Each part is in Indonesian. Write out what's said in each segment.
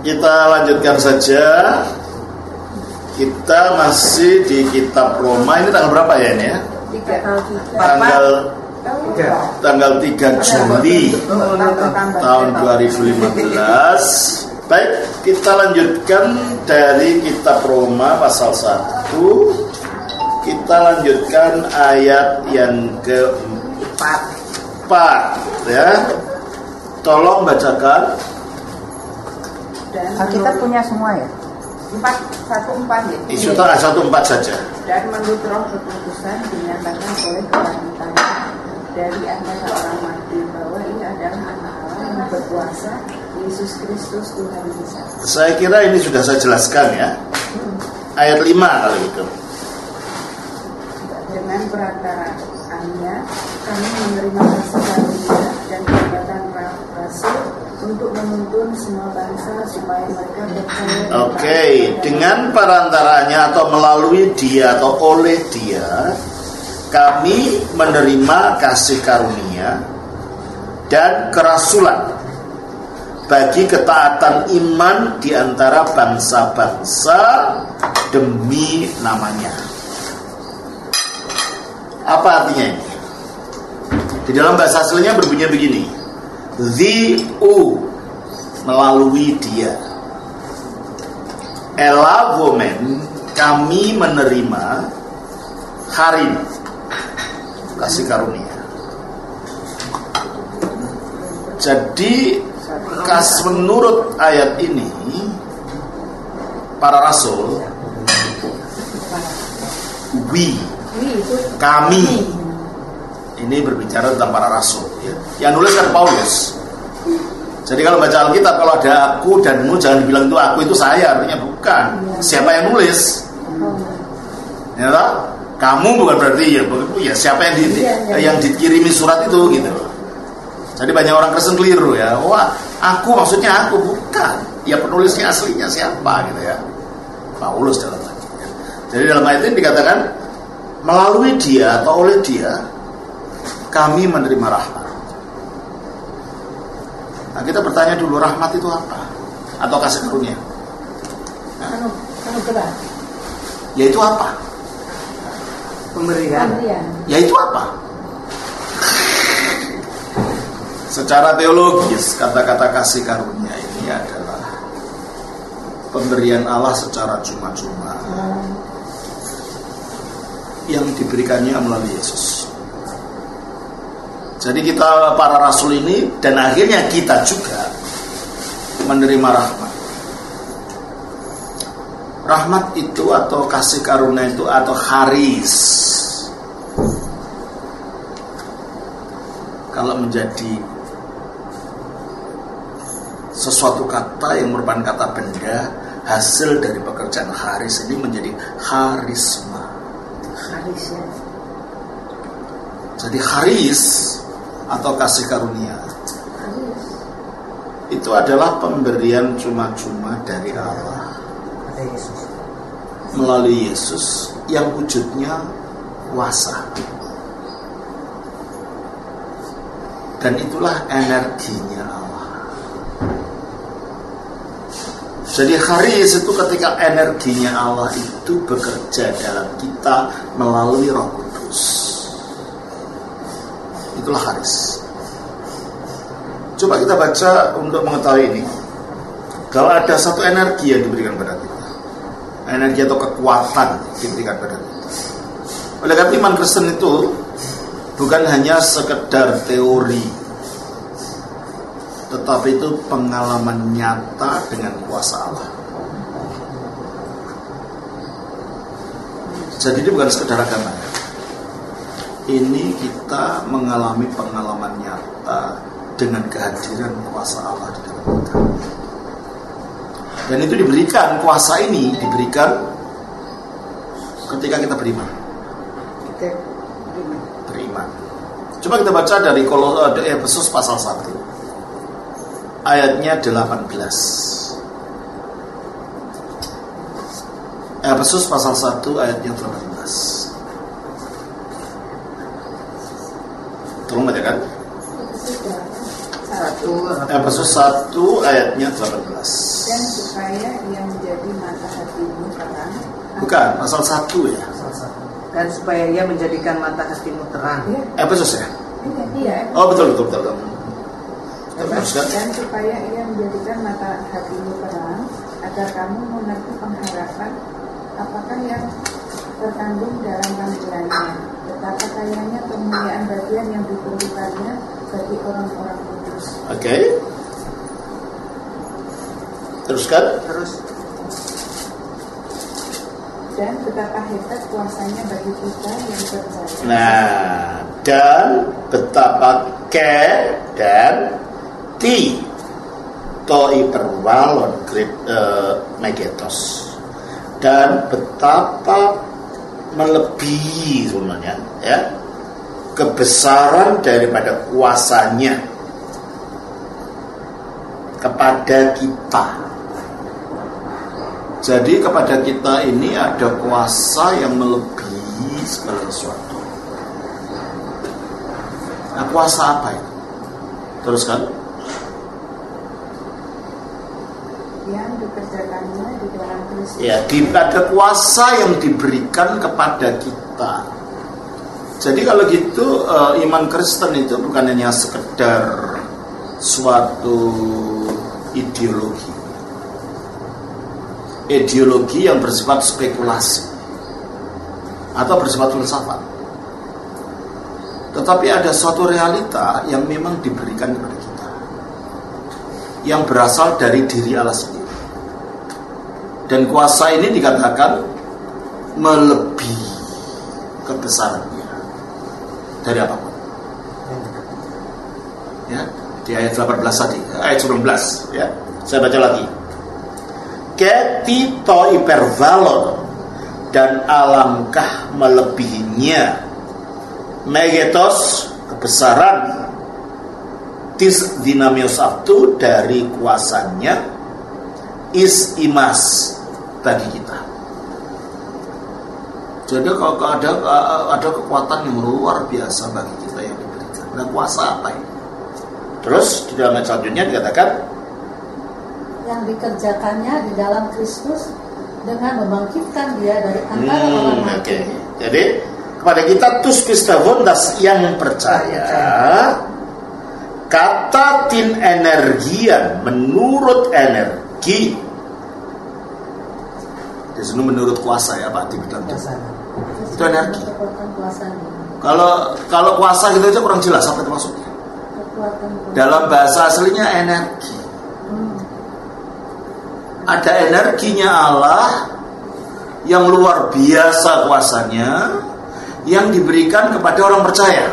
Kita lanjutkan saja. Kita masih di kitab Roma. Ini tanggal berapa ya ini ya? Tanggal 3 Juli tahun 2015. Baik, kita lanjutkan dari kitab Roma pasal 1. Kita lanjutkan ayat yang keempat ya. Tolong bacakan. Kita punya semua ya? 4:1-4 ya. Sudah 1:4 saja. Dan menurut roh keputusan dinyatakan oleh kebangkitannya dari antara orang mati bahwa ia adalah anak Allah yang berkuasa, Yesus Kristus Tuhan kita. Saya kira ini sudah saya jelaskan ya. Ayat 5 kalau itu. Dengan perantaraannya kami menerima kasih karunia dan jabatan rasul untuk menuntun semua bangsa supaya mereka percaya. Oke, dengan perantaranya atau melalui dia atau oleh dia kami menerima kasih karunia dan kerasulan bagi ketaatan iman di antara bangsa-bangsa demi namanya. Apa artinya ini? Di dalam bahasa aslinya berbunyi begini. Melalui dia. Elavomen kami menerima harin kasih karunia. Jadi menurut ayat ini para rasul kami ini berbicara tentang para rasul ya. Yang nulis kan Paulus. Jadi kalau baca Alkitab kalau ada aku danmu jangan dibilang itu aku itu saya, artinya bukan. Siapa yang nulis? Ya toh? Kamu bukan berarti ya siapa yang dikirimi surat itu gitu. Jadi banyak orang Kristen keliru ya. Wah, aku maksudnya aku bukan. Ya penulisnya aslinya siapa gitu ya. Paulus dalam ayat. Jadi dalam ayat ini dikatakan melalui dia atau oleh dia kami menerima rahmat. Nah, kita bertanya dulu, rahmat itu apa? Atau kasih karunia? Anugerah. Yaitu apa? Pemberian. Yaitu apa? Secara teologis, kata-kata kasih karunia ini adalah pemberian Allah secara cuma-cuma yang diberikannya melalui Yesus. Jadi kita para rasul ini dan akhirnya kita juga menerima rahmat. Rahmat itu atau kasih karunia itu atau charis, kalau menjadi sesuatu kata yang merupakan kata benda hasil dari pekerjaan charis ini menjadi charisma. Jadi charis atau kasih karunia itu adalah pemberian cuma-cuma dari Allah melalui Yesus yang wujudnya kuasa, dan itulah energinya Allah. Jadi charis itu ketika energinya Allah itu bekerja dalam kita melalui Roh Kudus. Itulah charis. Coba kita baca untuk mengetahui ini. Kalau ada satu energi yang diberikan pada kita, energi atau kekuatan diberikan pada kita. Oleh karena iman Kristen itu bukan hanya sekedar teori, tetapi itu pengalaman nyata dengan kuasa Allah. Jadi ini bukan sekedar agama. Ini kita mengalami pengalaman nyata dengan kehadiran kuasa Allah di dalam kita. Dan itu diberikan, kuasa ini diberikan ketika kita beriman. Beriman. Coba kita baca dari Efesus pasal 1 ayatnya 18. Efesus pasal 1 ayatnya 18. Tolong bacakan. Satu. Efesus 1 ayatnya 18. Dan supaya ia menjadi mata hatimu terang. Bukan, pasal 1 ya. Dan supaya ia menjadikan mata hatimu terang. Efesus ya? Iya. Oh betul. Dan supaya ia menjadikan mata hatimu terang, agar kamu mengerti pengharapan apakah yang terkandung dalam panggilannya, betapa kayanya kemuliaan bagian yang diperlukannya bagi orang-orang kudus. Oke. Teruskan. Terus. Dan betapa hebat kuasanya bagi kita yang percaya. Nah, dan betapa dan toi perwalon megetos, dan betapa melebihi sebenarnya ya kebesaran daripada kuasanya kepada kita. Jadi kepada kita ini ada kuasa yang melebihi segala sesuatu. Nah, kuasa apa itu? Teruskan. Yang dikerjakannya di dalam Kristus. Ya, ada kuasa yang diberikan kepada kita. Jadi kalau gitu iman Kristen itu bukan hanya sekedar suatu ideologi yang bersifat spekulasi atau bersifat filsafat, tetapi ada suatu realita yang memang diberikan kepada kita, yang berasal dari diri Allah sendiri. Dan kuasa ini dikatakan melebihi kebesarannya dari apapun. Ya, di ayat 18 tadi, ayat 19 ya. Saya baca lagi. Ketito ipervalon, dan alangkah melebihinya megetos kebesaran tis dinamios abdu dari kuasanya is imas bagi kita. Jadi kalau ada kekuatan yang luar biasa bagi kita yang diberikan. Nah, kuasa apa ini? Terus di dalam ayat selanjutnya dikatakan yang dikerjakannya di dalam Kristus dengan membangkitkan dia dari antara orang mati. Okay. Jadi kepada kita tus Kristavondas yang percaya, kata tin energian menurut energi. Di sini menurut kuasa ya Pak, di bidang itu energi. Kalau kuasa gitu aja kurang jelas apa itu maksudnya. Dalam bahasa aslinya energi. Ada energinya Allah yang luar biasa kuasanya yang diberikan kepada orang percaya.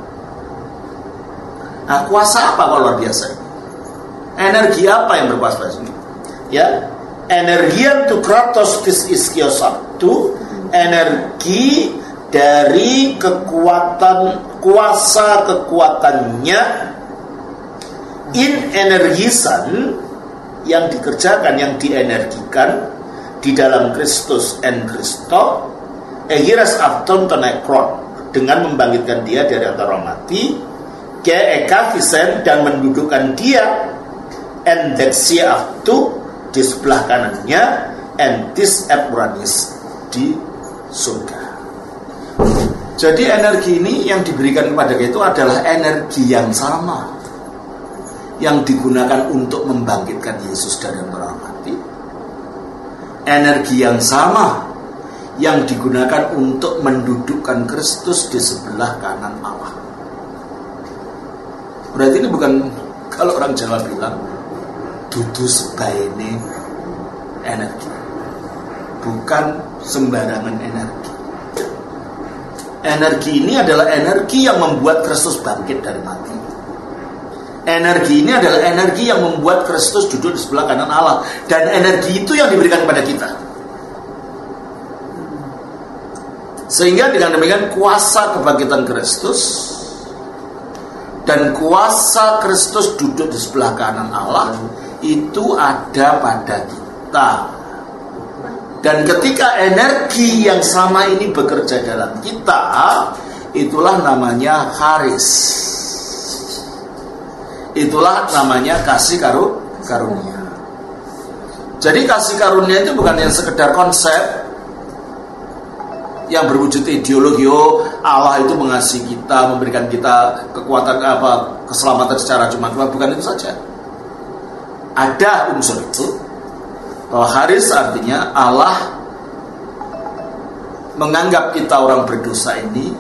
Nah, kuasa apa kalau luar biasa? Energi apa yang berkuasa di sini? Ya, energian tu kratos tis iskios sabtu, energi dari kuasa kekuatannya in energisan, yang dikerjakan, yang dienergikan di dalam Kristus en Kristo ehiras afton tonekron, dengan membangkitkan dia dari antara orang mati ke ekafisen, dan mendudukkan dia en dexia aftu di sebelah kanannya entis epuranis di surga. Jadi energi ini yang diberikan kepada kita itu adalah energi yang sama yang digunakan untuk membangkitkan Yesus dari antara orang mati. Energi yang sama yang digunakan untuk mendudukkan Kristus di sebelah kanan Allah. Berarti ini bukan, kalau orang Jawa bilang, dudu sebaene energi. Bukan sembarangan energi. Energi ini adalah energi yang membuat Kristus bangkit dari mati. Energi ini adalah energi yang membuat Kristus duduk di sebelah kanan Allah. Dan energi itu yang diberikan kepada kita. Sehingga dengan demikian kuasa kebangkitan Kristus dan kuasa Kristus duduk di sebelah kanan Allah itu ada pada kita. Dan ketika energi yang sama ini bekerja dalam kita, itulah namanya charis. Itulah namanya kasih karunia. Jadi kasih karunia itu bukan yang sekedar konsep yang berwujud ideologi, Allah itu mengasihi kita, memberikan kita kekuatan keselamatan secara cuma-cuma, bukan itu saja. Ada unsur itu, bahwa haris artinya Allah menganggap kita orang berdosa ini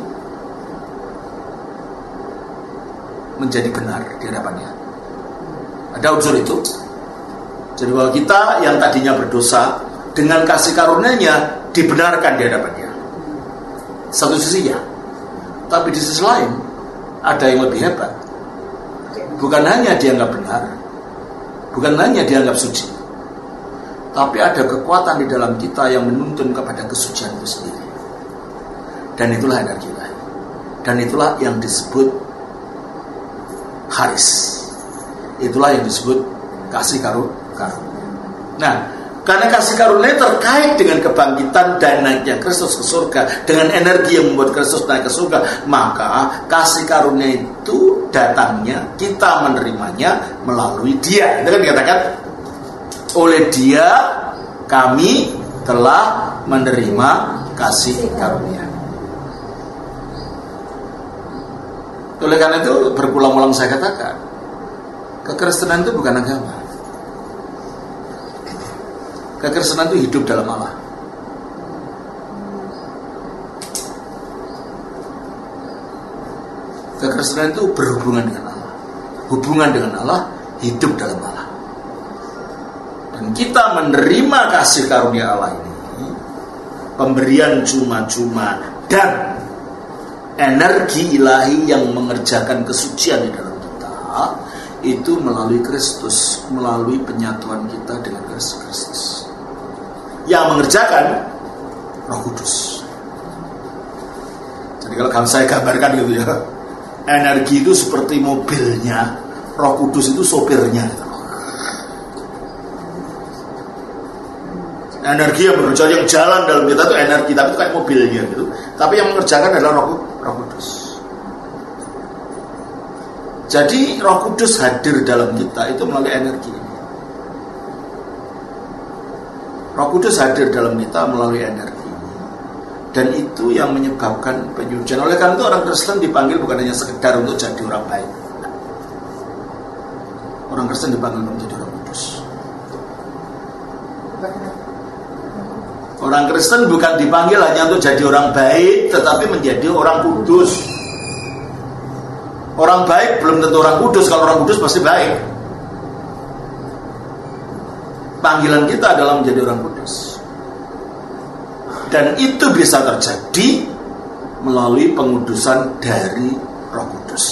menjadi benar di hadapannya. Ada unsur itu. Jadi bahwa kita yang tadinya berdosa dengan kasih karunia-Nya dibenarkan di hadapannya. Satu sisinya, tapi di sisi lain ada yang lebih hebat. Bukan hanya dianggap benar, bukan hanya dianggap suci, tapi ada kekuatan di dalam kita yang menuntun kepada kesucian itu sendiri. Dan itulah energi ilahi. Dan itulah yang disebut haris. Itulah yang disebut kasih karunia. Nah, karena kasih karunia terkait dengan kebangkitan dan naiknya Kristus ke surga, dengan energi yang membuat Kristus naik ke surga, maka kasih karunia itu datangnya, kita menerimanya melalui Dia. Itu kan dikatakan, oleh Dia kami telah menerima kasih karunia. Oleh karena itu berulang-ulang saya katakan, kekristenan itu bukan agama. Kekristenan itu hidup dalam Allah. Kekristenan itu berhubungan dengan Allah. Hubungan dengan Allah, hidup dalam Allah. Dan kita menerima kasih karunia Allah ini, pemberian cuma-cuma dan energi ilahi yang mengerjakan kesucian di dalam kita, itu melalui Kristus, melalui penyatuan kita dengan Kristus. Yang mengerjakan Roh Kudus. Jadi kalau saya gambarkan gitu ya, energi itu seperti mobilnya, Roh Kudus itu sopirnya. Energi yang bekerja, yang jalan dalam kita itu energi, tapi itu kayak mobilnya gitu. Tapi yang mengerjakan adalah Roh Kudus. Jadi Roh Kudus hadir dalam kita itu melalui energi. Roh Kudus hadir dalam kita melalui energi. Dan itu yang menyebabkan penyucian. Oleh karena itu orang Kristen dipanggil bukan hanya sekedar untuk jadi orang baik. Orang Kristen dipanggil untuk menjadi orang kudus. Orang Kristen bukan dipanggil hanya untuk jadi orang baik, tetapi menjadi orang kudus. Orang baik belum tentu orang kudus. Kalau orang kudus pasti baik. Panggilan kita adalah menjadi orang kudus. Dan itu bisa terjadi melalui pengudusan dari Roh Kudus.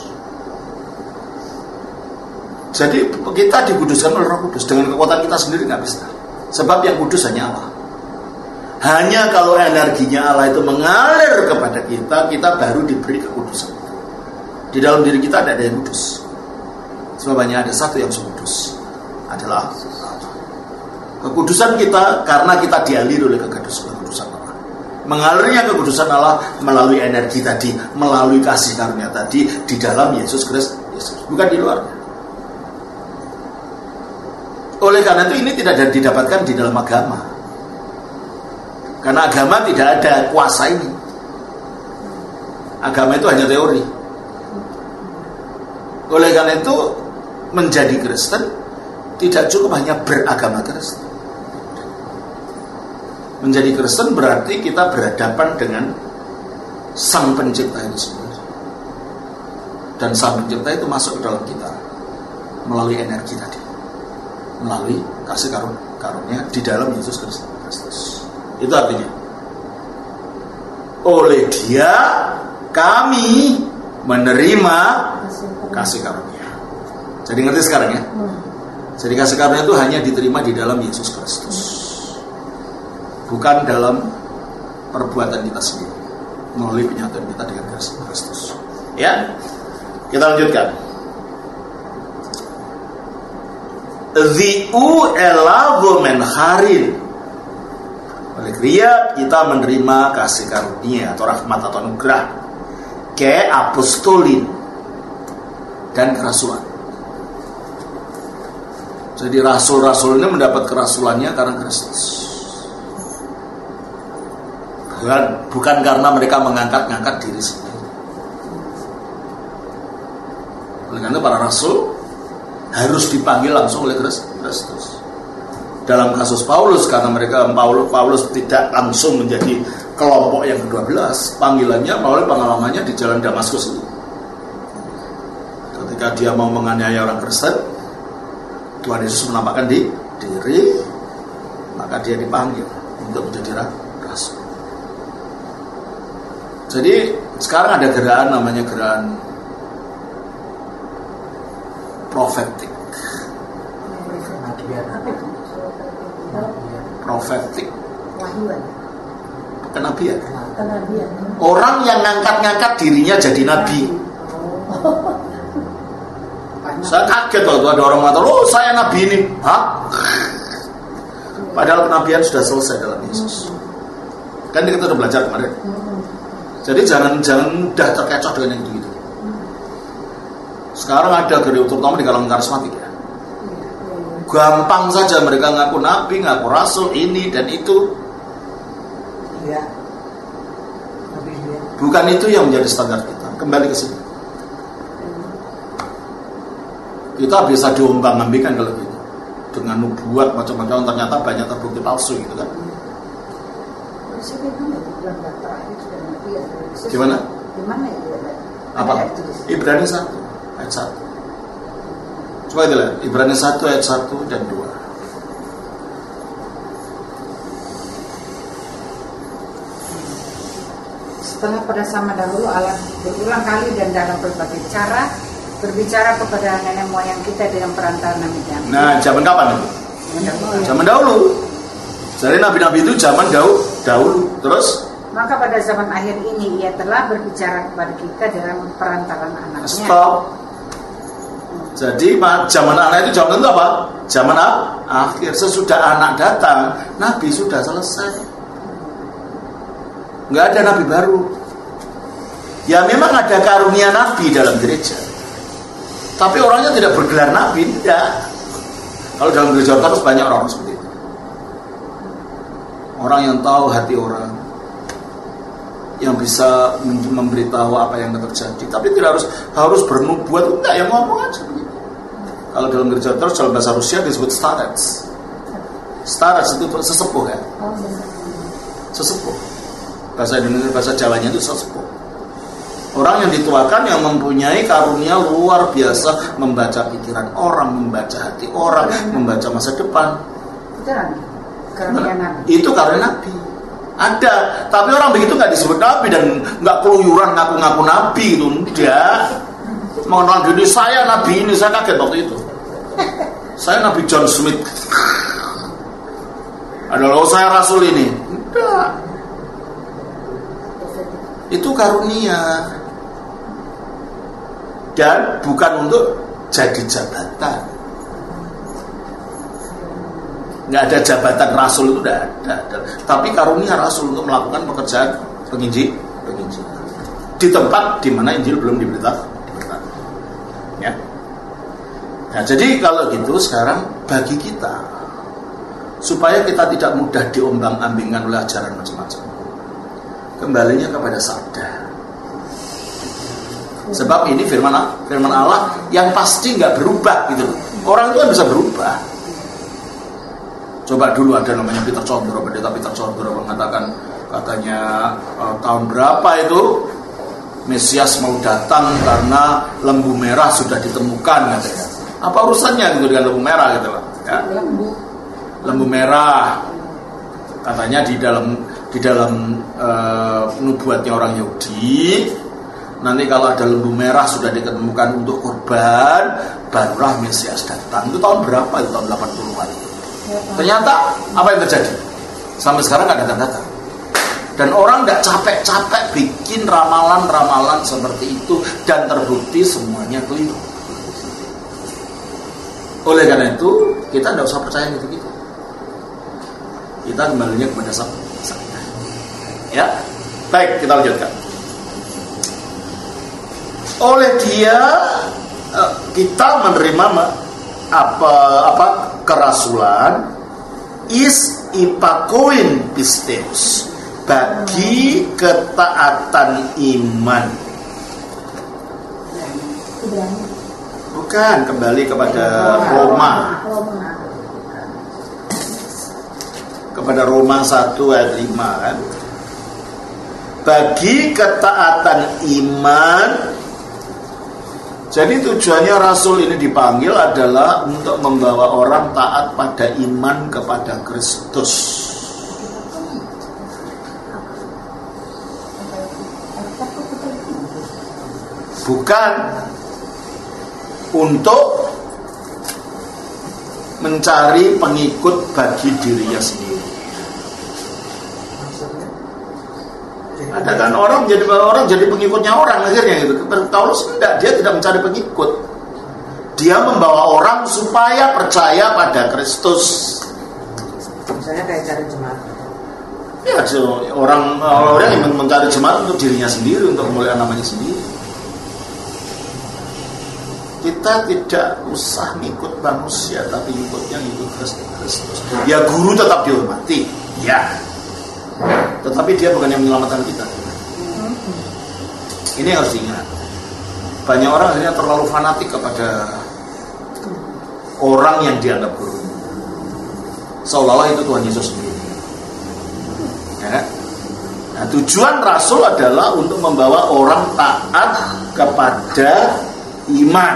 Jadi kita dikuduskan oleh Roh Kudus. Dengan kekuatan kita sendiri nggak bisa. Sebab yang kudus hanya Allah. Hanya kalau energinya Allah itu mengalir kepada kita, kita baru diberi kekudusan. Di dalam diri kita ada yang kudus. Sebab hanya ada satu yang kudus, adalah kekudusan kita, karena kita dialiri oleh kekudusan Allah. Mengalirnya kekudusan Allah melalui energi tadi, melalui kasih karunia tadi di dalam Yesus Kristus, bukan di luarnya. Oleh karena itu ini tidak didapatkan di dalam agama. Karena agama tidak ada kuasa ini. Agama itu hanya teori. Oleh karena itu menjadi Kristen tidak cukup hanya beragama Kristen. Menjadi Kristen berarti kita berhadapan dengan Sang Pencipta itu sendiri. Dan Sang Pencipta itu masuk ke dalam kita melalui energi tadi, melalui kasih karunia di dalam Yesus Kristus. Itu artinya oleh Dia kami menerima kasih karunia. Jadi ngerti sekarang ya? Jadi kasih karunia itu hanya diterima di dalam Yesus Kristus, bukan dalam perbuatan kita sendiri, melalui penyatuan kita dengan Kristus. Ya, kita lanjutkan. Zi'u elago men harin. Oleh Dia kita menerima kasih karunia atau rahmat atau anugerah ke apostolin dan kerasulan. Jadi rasul-rasul ini mendapat kerasulannya karena Kristus. Bukan karena mereka mengangkat-ngangkat diri sendiri. Oleh karena para rasul harus dipanggil langsung oleh Kristus. Dalam kasus Paulus, karena Paulus tidak langsung menjadi kelompok yang ke-12, panggilannya melalui pengalamannya di jalan Damaskus itu. Ketika dia mau menganiaya orang Kristen, Tuhan Yesus menampakkan diri, maka dia dipanggil untuk menjadi rasul. Jadi sekarang ada gerakan namanya gerakan prophetic. Prophetic. Kenabian. Orang yang ngangkat-ngangkat dirinya jadi nabi. Saya kaget waktu ada orang mengatakan, "Oh, saya nabi ini." Hah? Padahal kenabian sudah selesai dalam Yesus. Kan kita sudah belajar kemarin. Jadi jangan mudah terkecoh dengan yang gitu. Sekarang ada terutama di kalangan karismatik ya. Gampang saja mereka ngaku nabi, ngaku rasul, ini dan itu. Ya. Bukan itu yang menjadi standar kita. Kembali ke sini. Kita bisa diombang-ambingkan kalau gitu. Dengan nubuat macam-macam, ternyata banyak terbukti palsu gitu kan. Gimana? Apa? Ibrani 1 ayat 1. Coba itu lihat, Ibrani 1 ayat 1 dan 2. Setelah pada zaman dahulu Allah berulang kali dan dalam berbagai cara berbicara kepada nenek moyang kita dengan perantara nabi-nabi. Nah, zaman kapan itu? Zaman dahulu. Jadi nabi-nabi itu zaman dahulu. Terus? Maka pada zaman akhir ini ia telah berbicara kepada kita dalam perantaran anaknya. Stop. Jadi zaman anak itu zaman itu apa? Zaman akhir. Sesudah anak datang, nabi sudah selesai. Nggak ada nabi baru. Ya memang ada karunia nabi dalam gereja, tapi orangnya tidak bergelar nabi, tidak. Kalau dalam gereja terus banyak orang seperti itu. Orang yang tahu hati orang, yang bisa memberitahu apa yang terjadi, tapi tidak harus bernubuat, enggak, yang ngomong aja begitu. Kalau dalam gereja terus dalam bahasa Rusia disebut starets. Starets itu sesepuh ya. Sesepuh. Bahasa Indonesia, bahasa Jawanya itu sesepuh. Orang yang dituakan, yang mempunyai karunia luar biasa, membaca pikiran orang, membaca hati orang, membaca masa depan. Itu karunia nabi. Ada, tapi orang begitu nggak disebut nabi dan nggak keluyuran ngaku-ngaku nabi itu, tidak. Mengenal diri saya nabi ini, saya kaget waktu itu. Saya Nabi John Smith. Adalah saya rasul ini. Tidak. Itu karunia. Dan bukan untuk jadi jabatan. Nggak ada jabatan rasul itu, tidak ada. Tapi karunia rasul untuk melakukan pekerjaan penginjilan di tempat di mana Injil belum diberitakan. Ya. Nah, jadi kalau gitu sekarang bagi kita, supaya kita tidak mudah diombang-ambingkan oleh ajaran macam-macam, kembalinya kepada sabda. Sebab ini firman Allah yang pasti nggak berubah gitu. Orang itu kan bisa berubah. Coba dulu ada namanya Peter Condro, pendeta Peter Condro mengatakan, katanya tahun berapa itu Mesias mau datang karena lembu merah sudah ditemukan katanya. Apa urusannya gitu dengan lembu merah gitu loh? Ya. Lembu merah katanya di dalam nubuatnya orang Yahudi. Nanti kalau ada lembu merah sudah ditemukan untuk kurban, barulah Mesias datang. Itu tahun berapa? Itu tahun 80-an. Ternyata apa yang terjadi? Sampai sekarang nggak datang-datang. Dan orang nggak capek-capek bikin ramalan-ramalan seperti itu dan terbukti semuanya keliru. Oleh karena itu kita nggak usah percaya gitu-gitu. Kita kembalinya kepada sabda. Ya, baik, kita lanjutkan. Oleh dia kita menerima kerasulan is ipakoin pisteus, bagi ketaatan iman. Bukan, kembali kepada Roma. Kepada Roma 1 ayat 5 kan. Bagi ketaatan iman. Jadi tujuannya Rasul ini dipanggil adalah untuk membawa orang taat pada iman kepada Kristus. Bukan untuk mencari pengikut bagi dirinya sendiri. Ada kan orang jadi pengikutnya orang akhirnya gitu. Paulus enggak, dia tidak mencari pengikut. Dia membawa orang supaya percaya pada Kristus. Misalnya kayak cari jemaat. Ya, orang yang mencari jemaat untuk dirinya sendiri, untuk memuliakan namanya sendiri. Kita tidak usah ngikut manusia, tapi ngikutnya ngikut Kristus. Ya, guru tetap dihormati, ya. Tetapi dia bukan yang menyelamatkan kita. Ini harus diingat. Banyak orang akhirnya terlalu fanatik kepada orang yang dianggap guru, seolah-olah itu Tuhan Yesus sendiri. Ya. Nah, tujuan Rasul adalah untuk membawa orang taat kepada iman.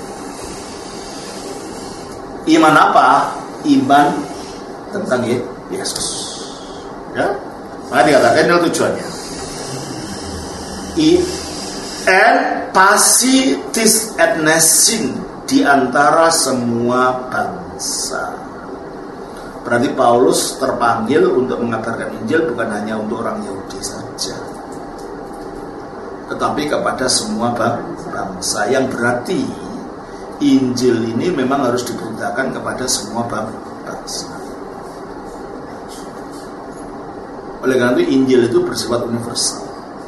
Iman apa? Iman tentang Yesus. Ya, maka dikatakan itu tujuannya. En pasitis etnesin, di antara semua bangsa. Berarti Paulus terpanggil untuk mengabarkan Injil bukan hanya untuk orang Yahudi saja, tetapi kepada semua bangsa, yang berarti Injil ini memang harus diberitakan kepada semua bangsa. Oleh karena itu Injil itu bersifat universal.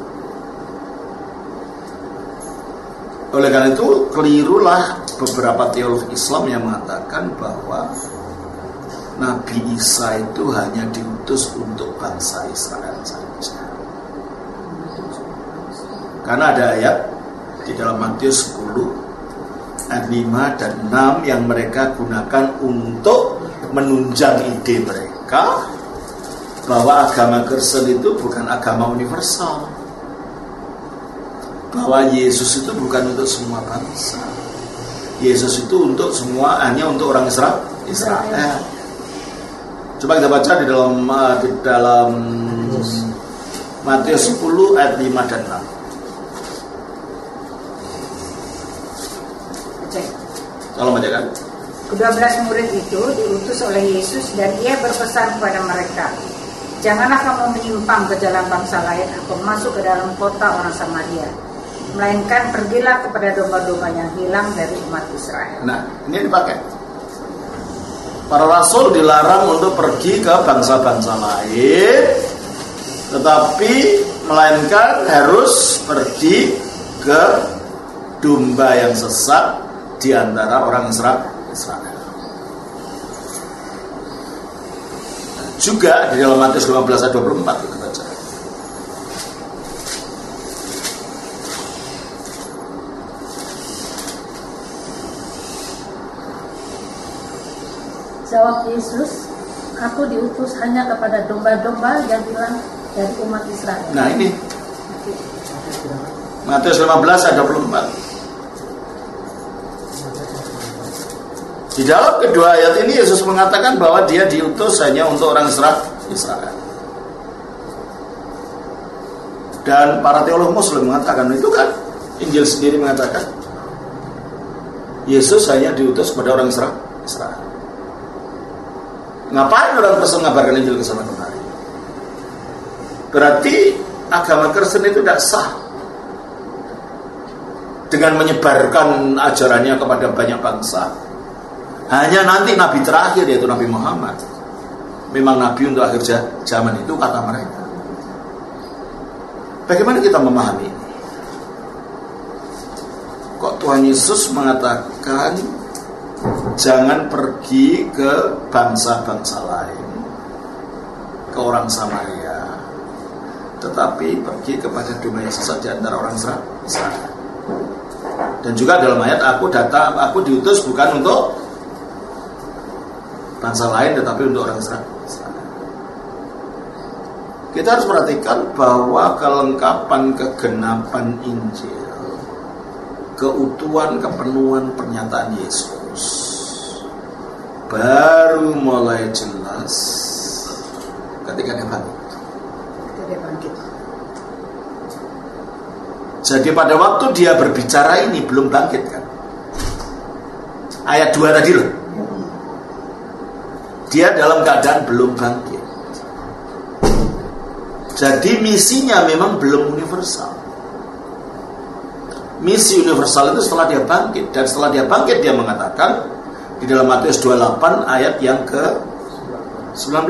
Oleh karena itu kelirulah beberapa teolog Islam yang mengatakan bahwa Nabi Isa itu hanya diutus untuk bangsa Israel saja. Karena ada ayat di dalam Matius 10 ayat 5 dan 6 yang mereka gunakan untuk menunjang ide mereka bahwa agama Kristen itu bukan agama universal, bahwa Yesus itu bukan untuk semua bangsa. Yesus itu untuk semua, hanya untuk orang Israel. Coba kita baca di dalam Matius 10 ayat 5 dan 6. Tolong bacakan. Kedua-belas murid itu diutus oleh Yesus dan ia berpesan kepada mereka, janganlah kamu menyimpang ke jalan bangsa lain atau masuk ke dalam kota orang Samaria, melainkan pergilah kepada domba-domba yang hilang dari umat Israel. Nah, ini dipakai. Para rasul dilarang untuk pergi ke bangsa-bangsa lain, tetapi melainkan harus pergi ke domba yang sesat di antara orang Israel. Juga di dalam Matius 15 ayat 24 kita baca. Jawab Yesus, aku diutus hanya kepada domba-domba yang hilang dari umat Israel. Nah ini Matius 15 ayat 24. Di dalam kedua ayat ini Yesus mengatakan bahwa dia diutus hanya untuk orang Israel. Dan para teolog Muslim mengatakan itu kan, Injil sendiri mengatakan Yesus hanya diutus kepada orang Israel. Ngapain orang Kristen mengabarkan Injil ke sana kemari? Berarti agama Kristen itu tidak sah dengan menyebarkan ajarannya kepada banyak bangsa. Hanya nanti Nabi terakhir, yaitu Nabi Muhammad, memang Nabi untuk akhir zaman itu, kata mereka. Bagaimana kita memahami ini? Kok Tuhan Yesus mengatakan jangan pergi ke bangsa-bangsa lain, ke orang Samaria, tetapi pergi kepada domba yang sesat di antara orang Israel. Dan juga dalam ayat aku diutus bukan untuk bangsa lain tetapi untuk orang Israel. Kita harus perhatikan bahwa kelengkapan kegenapan Injil, keutuhan kepenuhan pernyataan Yesus baru mulai jelas ketika dia bangkit. Jadi pada waktu dia berbicara ini belum bangkit kan? Ayat 2 tadi loh. Dia dalam keadaan belum bangkit. Jadi misinya memang belum universal. Misi universal itu setelah dia bangkit. Dan setelah dia bangkit dia mengatakan di dalam Matius 28 ayat yang ke-19.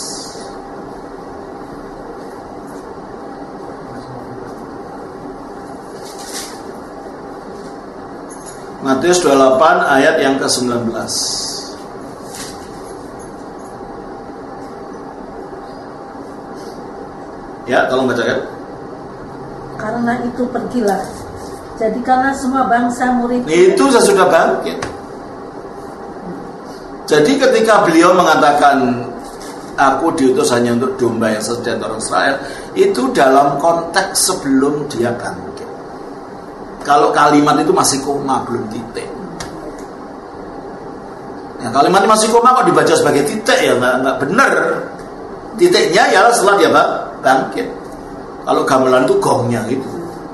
Matius 28 ayat yang ke-19. Ya, tolong baca ya. Karena itu pergilah, jadikanlah semua bangsa murid. Itu sesudah bangkit. Jadi ketika beliau mengatakan aku diutus hanya untuk domba yang sesat di antara orang Israel, itu dalam konteks sebelum dia bangkit. Kalau kalimat itu masih koma, belum titik. Nah, kalimat masih koma kok dibaca sebagai titik ya nggak benar. Titiknya ya setelah dia bangkit. Kalau gamelan itu gongnya itu,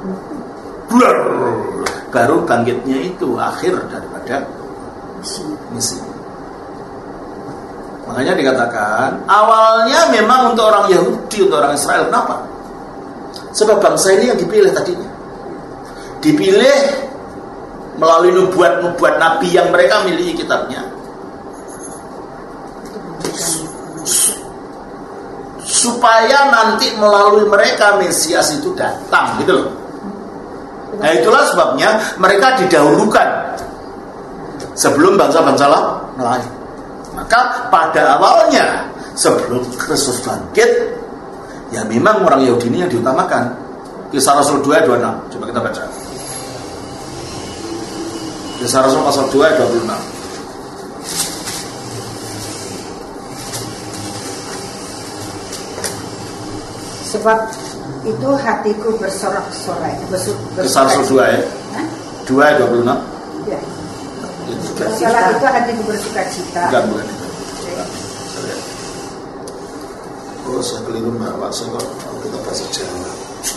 baru bangkitnya itu akhir daripada misi. Makanya dikatakan awalnya memang untuk orang Yahudi, untuk orang Israel. Kenapa? Sebab bangsa ini yang dipilih tadinya. Dipilih melalui nubuat nabi yang mereka miliki kitabnya, supaya nanti melalui mereka Mesias itu datang, gitu loh. Nah itulah sebabnya mereka didahulukan sebelum bangsa-bangsa lain. Maka pada awalnya sebelum Kristus bangkit, ya memang orang Yahudi ini yang diutamakan. Kisah Rasul 2:26, coba kita baca. Kisah Rasul pasal 2:26. Sebab itu hatiku bersorak-sorai. Kisah Rasul 2 ya? 2:26. Ya. Setelah itu hatiku bersuka-cita. Bukan. Oh, saya keliru Mbak. Saya kok kita bahasa Jawa.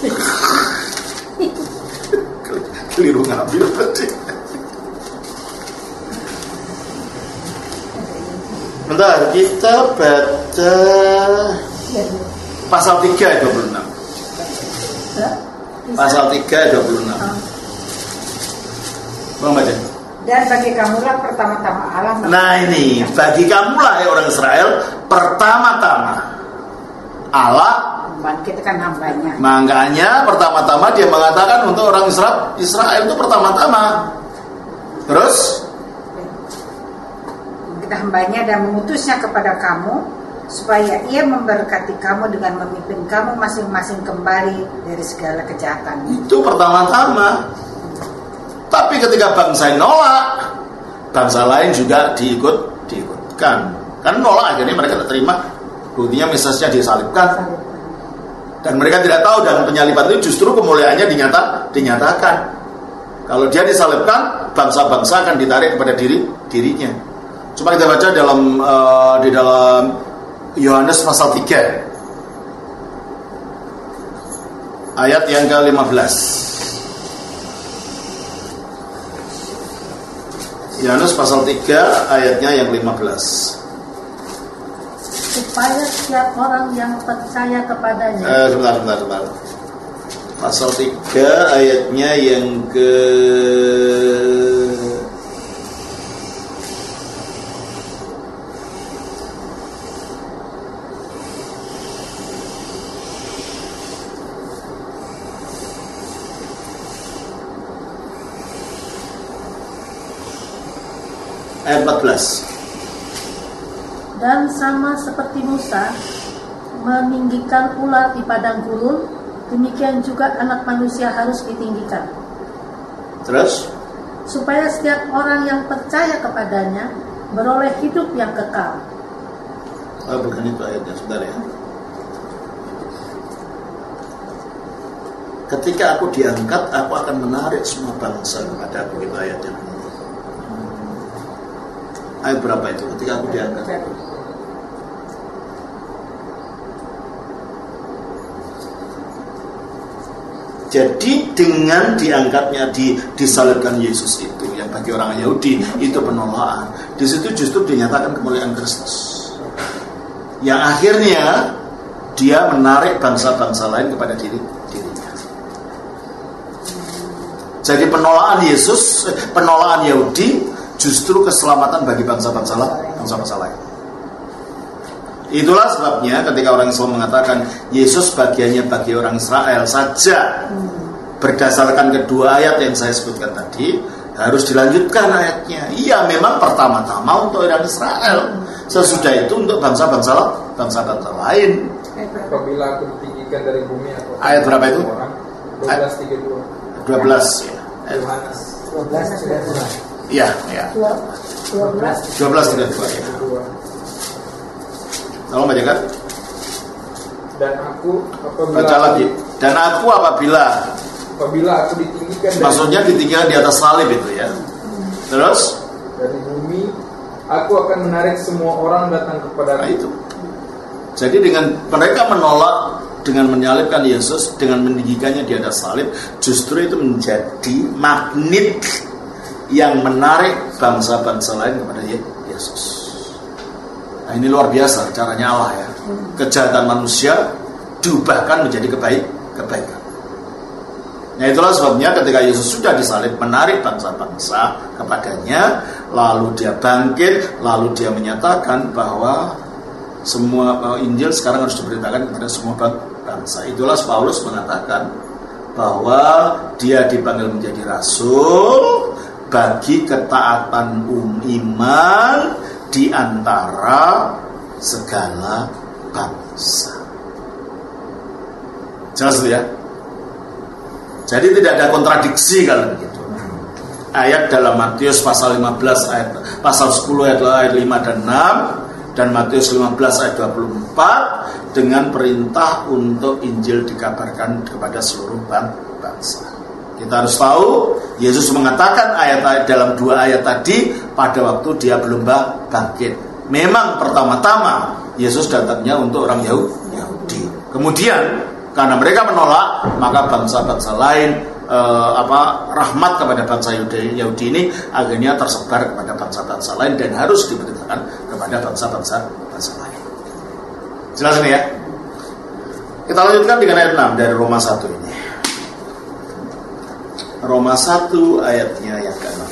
Keliru ngambil tadi. Bentar, kita baca pasal 3:26. Pasal 3:26. Bang baca. Dan bagi kamulah pertama-tama Allah. Nah ini, bagi kamulah ya orang Israel, pertama-tama Allah membangkitkan hambanya. Makanya pertama-tama dia mengatakan untuk orang Israel itu pertama-tama. Terus kita hambanya dan mengutusnya kepada kamu supaya ia memberkati kamu dengan memimpin kamu masing-masing kembali dari segala kejahatan. Itu pertama-tama. Tapi ketika bangsa nolak, bangsa lain juga diikutkan. Kan nolak akhirnya mereka tidak terima. Buktinya Mesiasnya disalibkan. Dan mereka tidak tahu dan penyaliban itu justru kemuliaannya dinyatakan. Kalau dia disalibkan, bangsa-bangsa akan ditarik kepada dirinya. Coba kita baca di dalam Yohanes pasal 3 ayat yang ke-15. Yohanes pasal 3 ayatnya yang 15. Supaya setiap orang yang percaya kepadanya. Sebentar. Pasal 3 ayatnya yang ke Ayat 14. Dan sama seperti Musa meninggikan ular di padang gurun, demikian juga Anak Manusia harus ditinggikan. Terus? Supaya setiap orang yang percaya kepadanya beroleh hidup yang kekal. Oh, bukan itu ayatnya, sebentar ya. Ketika aku diangkat, aku akan menarik semua bangsa kepada aku. Itu ayatnya. Ayat berapa itu? Ketika aku diangkat. Jadi dengan diangkatnya, disalibkan Yesus itu, yang bagi orang Yahudi itu penolakan. Di situ justru dinyatakan kemuliaan Kristus. Yang akhirnya dia menarik bangsa-bangsa lain kepada dirinya. Jadi penolakan Yesus, penolakan Yahudi justru keselamatan bagi bangsa-bangsa lain. Itulah sebabnya ketika orang Islam mengatakan Yesus bagiannya bagi orang Israel saja, berdasarkan kedua ayat yang saya sebutkan tadi, harus dilanjutkan ayatnya. Iya, memang pertama-tama untuk orang Israel, sesudah itu untuk bangsa-bangsa lain. Apabila aku ditinggikan dari bumi atau ayat berapa itu? 12:32. 12 ya. Yohanes 12:32. Iya, ya. 12:32 ya. Tolong bacakan. Dan aku Baca lagi. Dan aku apabila aku ditinggikan dari maksudnya ditinggikan di atas salib itu ya. Terus dari bumi, aku akan menarik semua orang datang kepada itu. Jadi dengan mereka menolak, dengan menyalibkan Yesus, dengan meninggikannya di atas salib, justru itu menjadi magnet yang menarik bangsa-bangsa lain kepada Yesus. Nah, ini luar biasa caranya Allah ya. Kejahatan manusia diubahkan menjadi kebaikan. Nah, itulah sebabnya ketika Yesus sudah disalib, menarik bangsa-bangsa kepadanya, lalu dia bangkit, lalu dia menyatakan bahwa semua Injil sekarang harus diberitakan kepada semua bangsa. Itulah Paulus mengatakan bahwa dia dipanggil menjadi rasul bagi ketaatan iman di antara segala bangsa. Jelas ya? Jadi tidak ada kontradiksi kalau begitu. Ayat dalam Matius pasal 15 ayat pasal 10 ayat 5 dan 6 dan Matius 15 ayat 24 dengan perintah untuk Injil dikabarkan kepada seluruh bangsa. Kita harus tahu Yesus mengatakan ayat-ayat dalam dua ayat tadi pada waktu dia belum bangkit. Memang pertama-tama Yesus datangnya untuk orang Yahudi. Kemudian karena mereka menolak, maka bangsa-bangsa lain rahmat kepada bangsa Yahudi ini akhirnya tersebar kepada bangsa-bangsa lain dan harus diberitakan kepada bangsa-bangsa lain. Jelas ini ya? Kita lanjutkan dengan ayat 6 dari Roma 1 ini. Roma 1 ayatnya yang ke-6.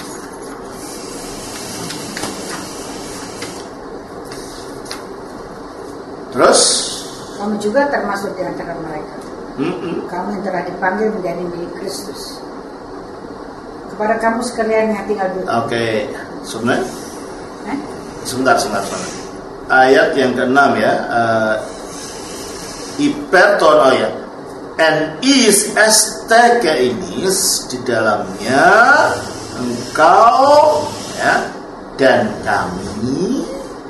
Terus kamu juga termasuk di antara mereka. Kamu yang telah dipanggil menjadi milik Kristus. Kepada kamu sekalian yang tinggal di Oke, sebentar. Ayat yang ke-6 ya. Iperton ya. En is estekenis di dalamnya engkau ya dan kami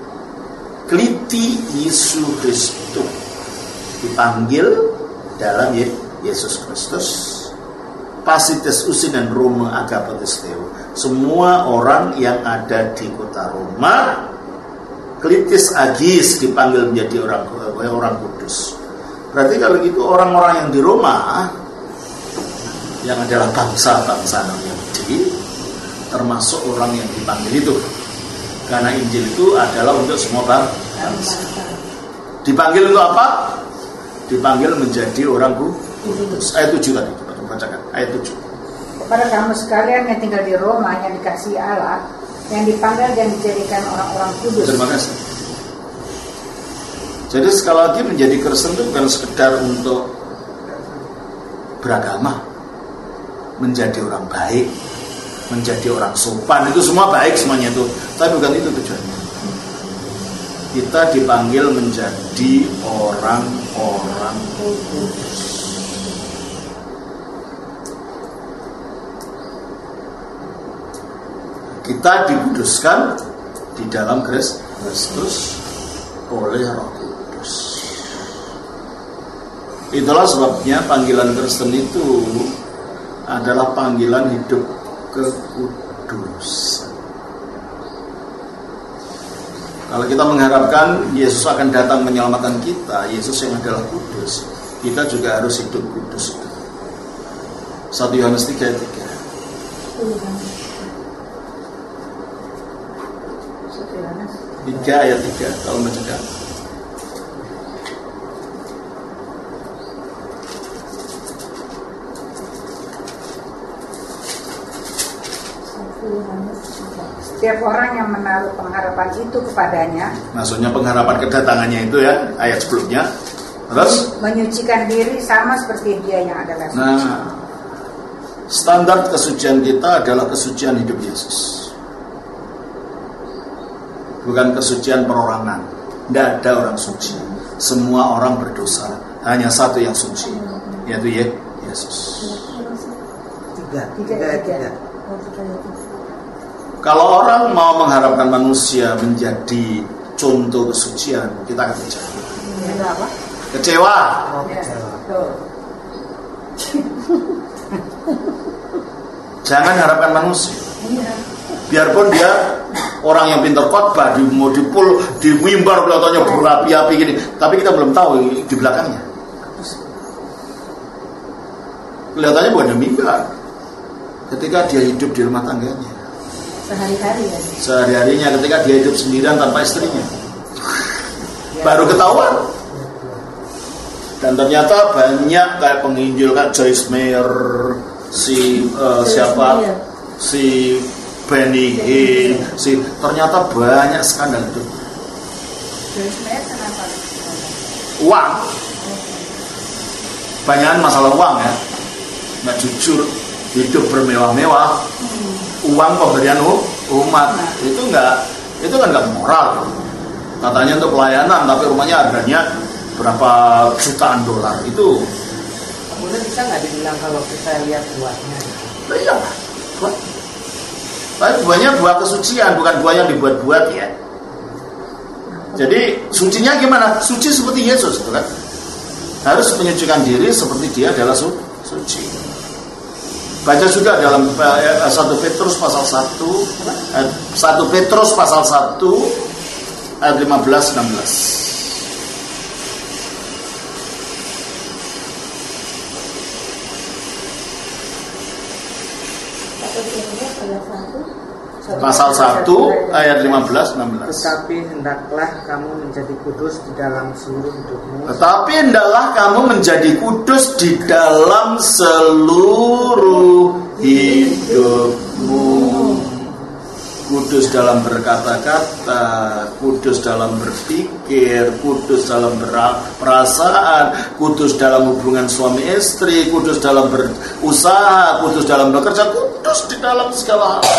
kliti Yesus Kristus dipanggil dalam Yesus Kristus pasites usin dan Roma agapotisteo. Semua orang yang ada di kota Roma klitis agis dipanggil menjadi orang kudus. Berarti kalau gitu orang-orang yang di Roma yang adalah bangsa-bangsa Yahudi termasuk orang yang dipanggil itu. Karena Injil itu adalah untuk semua bangsa. Dipanggil untuk apa? Dipanggil menjadi orang kudus. Ayat 7 tadi, coba bacakan. Ayat 7. Kepada kamu sekalian yang tinggal di Roma yang dikasihi Allah, yang dipanggil dan dijadikan orang-orang kudus. Terima kasih. Jadi sekali lagi menjadi Kristen itu bukan sekedar untuk beragama, menjadi orang baik, menjadi orang sopan, itu semua baik semuanya itu, tapi bukan itu tujuannya. Kita dipanggil menjadi orang-orang kudus. Kita dikuduskan di dalam Kristus oleh Roh Kudus. Itulah sebabnya panggilan Kristen itu adalah panggilan hidup kekudusan. Kalau kita mengharapkan Yesus akan datang menyelamatkan kita, Yesus yang adalah kudus, kita juga harus hidup kudus. 1 Yohanes 3 ayat 3. 3 ayat 3 kalau mencegat. Setiap orang yang menaruh pengharapan itu kepadanya, maksudnya pengharapan kedatangannya itu ya, ayat sebelumnya. Terus menyucikan diri sama seperti dia yang adalah suci. Nah, standar kesucian kita adalah kesucian hidup Yesus. Bukan kesucian perorangan. Tidak ada orang suci. Semua orang berdosa. Hanya satu yang suci, yaitu Yesus. Tiga. Kalau orang mau mengharapkan manusia menjadi contoh kesucian, kita akan kecewa. Kecewa. Jangan harapkan manusia. Biarpun dia orang yang pintar khotbah, di mimbar kelihatannya berapi-api gini, tapi kita belum tahu di belakangnya. Kelihatannya bukan mimbar. Ketika dia hidup di rumah tangganya, sehari-harinya, ketika dia hidup sendirian tanpa istrinya, baru ketahuan. Dan ternyata banyak kayak penginjil kayak Joyce Meyer, si Benny Hinn, ternyata banyak skandal itu. Joyce Meyer kenapa? Uang, banyak masalah uang ya, nggak jujur, hidup bermewah-mewah, uang pemberian umat, itu kan nggak moral. Katanya untuk pelayanan, tapi rumahnya harganya berapa jutaan dolar itu. Kemudian bisa nggak dibilang kalau kita lihat buahnya? Iya, buah. Tapi buahnya buah kesucian, bukan buah yang dibuat-buat ya. Jadi sucinya gimana? Suci seperti Yesus, itu kan? Harus menyucikan diri seperti dia adalah suci. Baca juga dalam 1 Petrus pasal 1 ayat 15-16. Pasal 1 ayat 15-16. Tetapi hendaklah kamu menjadi kudus di dalam seluruh hidupmu. Tetapi hendaklah kamu menjadi kudus di dalam seluruh hidupmu. Kudus dalam berkata-kata, kudus dalam berpikir, kudus dalam perasaan, kudus dalam hubungan suami istri, kudus dalam berusaha, kudus dalam bekerja, kudus di dalam segala hal.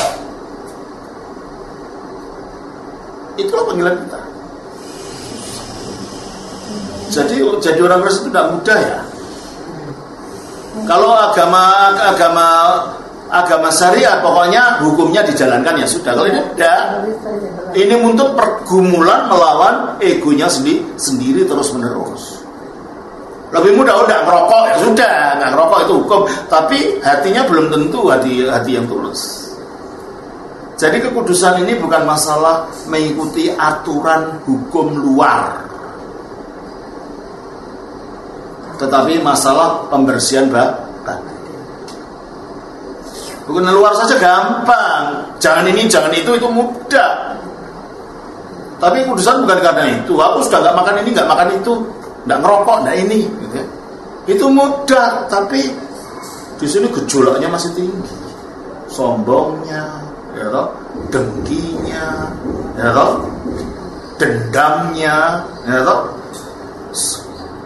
Itulah panggilan kita. Jadi orang Kristen itu tidak mudah ya. Kalau agama syariat pokoknya hukumnya dijalankan ya sudah. Kalau ini tidak, ini untuk pergumulan melawan egonya sendiri terus menerus. Lebih mudah udah ngerokok ya sudah, nggak ngerokok itu hukum, tapi hatinya belum tentu hati yang tulus. Jadi kekudusan ini bukan masalah mengikuti aturan hukum luar, tetapi masalah pembersihan batin. Bukan luar saja gampang, jangan ini, jangan itu mudah. Tapi kekudusan bukan karena itu. Aku sudah nggak makan ini, nggak makan itu, nggak ngerokok, nggak ini. Gitu. Itu mudah, tapi di sini gejolaknya masih tinggi, sombongnya. Ya toh, dengkinya, ya toh, dendamnya, ya toh,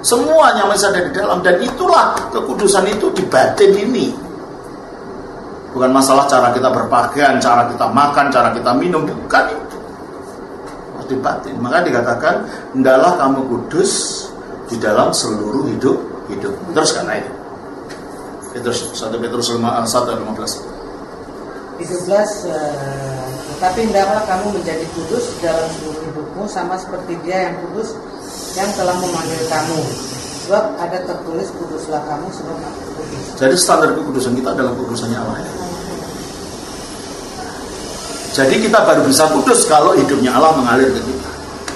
semuanya masih ada di dalam. Dan itulah kekudusan itu di batin ini. Bukan masalah cara kita berpakaian, cara kita makan, cara kita minum, bukan itu. Harus di batin. Maka dikatakan, hendaklah kamu kudus di dalam seluruh hidup. Terus karena itu. Itu 1 Petrus 1:15. 17, tetapi hendaklah kamu menjadi kudus dalam seluruh hidupmu, sama seperti Dia yang kudus yang telah memanggil kamu. Sebab ada tertulis, kuduslah kamu sebab aku kudus. Jadi standar kekudusan kita adalah kekudusannya Allah. Jadi kita baru bisa kudus kalau hidupnya Allah mengalir ke kita.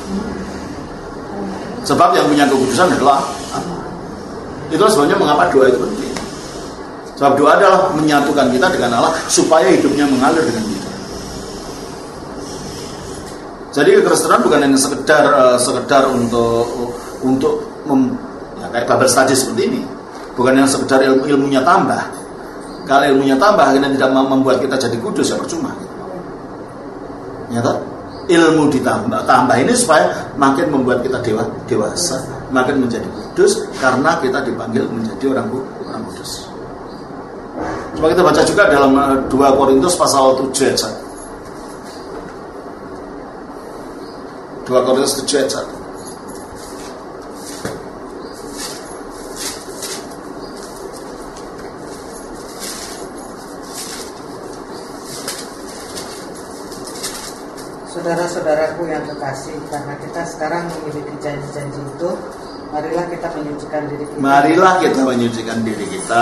Sebab yang punya kekudusan adalah Allah. Itulah sebabnya mengapa doa itu penting. Sebab doa adalah menyatukan kita dengan Allah supaya hidupnya mengalir dengan kita. Jadi kekristenan bukan hanya sekedar untuk kayak Bible study seperti ini. Bukan yang sekedar ilmunya tambah. Kalau ilmunya tambah akhirnya tidak membuat kita jadi kudus, ya percuma. Nyata ilmu tambah ini supaya makin membuat kita dewasa, makin menjadi kudus karena kita dipanggil menjadi orang kudus. Coba kita baca juga dalam 2 Korintus pasal 7 ayat 1. 2 Korintus 7 ayat 1. Saudara-saudaraku yang kekasih, karena kita sekarang memiliki janji-janji itu, marilah kita menyucikan diri kita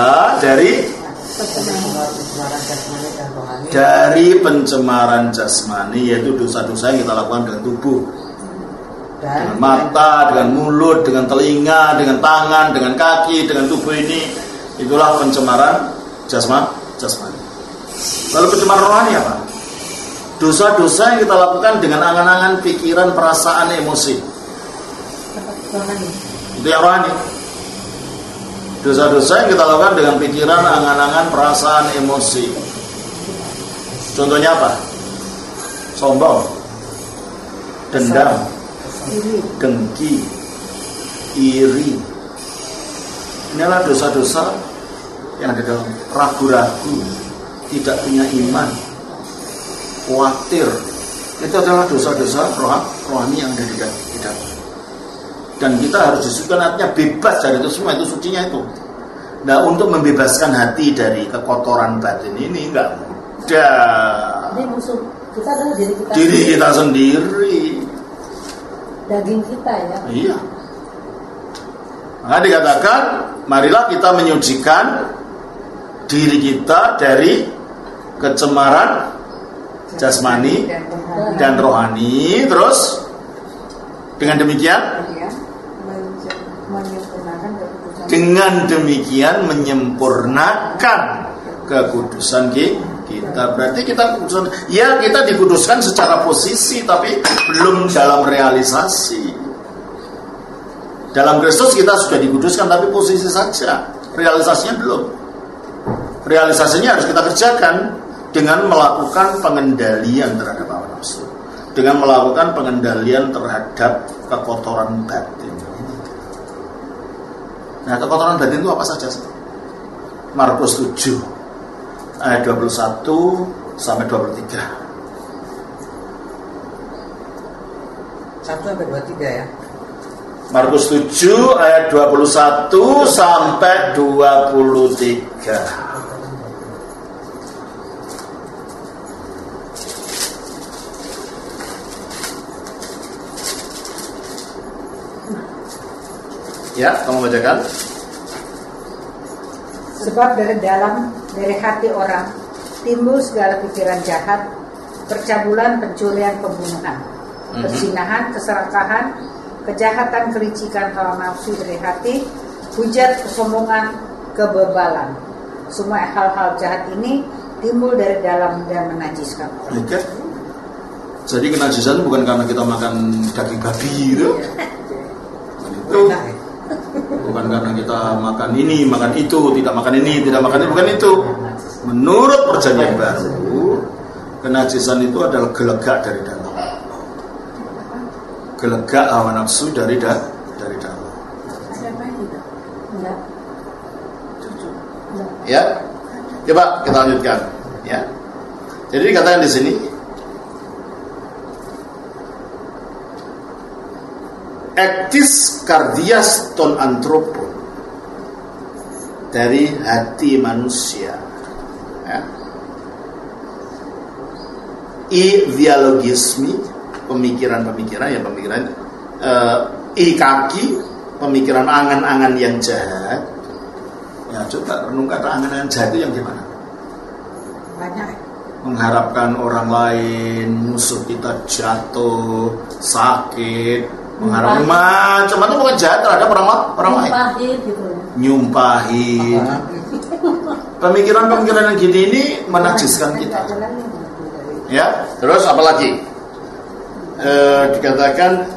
dari pencemaran jasmani, yaitu dosa-dosa yang kita lakukan dengan tubuh, dengan mata, dengan mulut, dengan telinga, dengan tangan, dengan kaki, dengan tubuh ini. Itulah pencemaran jasmani. Lalu pencemaran rohani apa? Dosa-dosa yang kita lakukan dengan angan-angan, pikiran, perasaan, emosi. Itu yang rohani. Dosa-dosa yang kita lakukan dengan pikiran, angan-angan, perasaan, emosi. Contohnya apa? Sombong, dendam, dengki, iri. Inilah dosa-dosa yang ada dalam ragu-ragu, tidak punya iman, khawatir. Itu adalah dosa-dosa rohani yang ada di dalam. Dan kita harus disucikan, artinya bebas dari itu semua, itu sucinya itu. Nah, untuk membebaskan hati dari kekotoran batin ini enggak mudah. Ini musuh kita adalah diri kita sendiri, daging kita ya. Iya. Maka dikatakan, marilah kita menyucikan diri kita dari kecemaran jasmani dan rohani. Terus dengan demikian menyempurnakan kekudusan kita. Berarti kita kekudusan, ya kita dikuduskan secara posisi, tapi belum dalam realisasi. Dalam Kristus kita sudah dikuduskan, tapi posisi saja, realisasinya belum. Realisasinya harus kita kerjakan dengan melakukan pengendalian terhadap hawa nafsu, dengan melakukan pengendalian terhadap kekotoran batin. Nah, kekotoran batin itu apa saja? Markus 7 ayat 21 sampai 23. 1-23 ya. Markus 7 ayat 21 sampai 23. Ya, kamu bacakan. Sebab dari hati orang timbul segala pikiran jahat, percabulan, pencurian, pembunuhan, perzinahan, keserakahan, kejahatan, kelicikan, hawa nafsu dari hati, hujat, kesombongan, kebebalan. Semua hal-hal jahat ini timbul dari dalam dan menajiskan. Oke. Jadi kenajisan bukan karena kita makan daging babi gitu. Itu bukan karena kita makan ini, makan itu, tidak makan ini, tidak makan itu, bukan itu. Menurut perjanjian baru, kenajisan itu adalah gelegak dari dalam. Gelegak hawa nafsu dari dalam. Ya, coba kita lanjutkan. Ya. Jadi dikatakan di sini Actis cardias ton anthropon, dari hati manusia, ya. Dialogismi, pemikiran-pemikiran ya, pemikiran kaki, pemikiran angan-angan yang jahat. Ya, coba renung kata angan-angan jahat itu yang gimana? Banyak. Mengharapkan orang lain, musuh kita jatuh, sakit, mengharapkan macam-macam, bukan jahat terhadap orang lain. Nyumpahin gitu. Nyumpahin. Pemikiran-pemikiran yang gini ini menajiskan kita. Ya, terus apa lagi? Dikatakan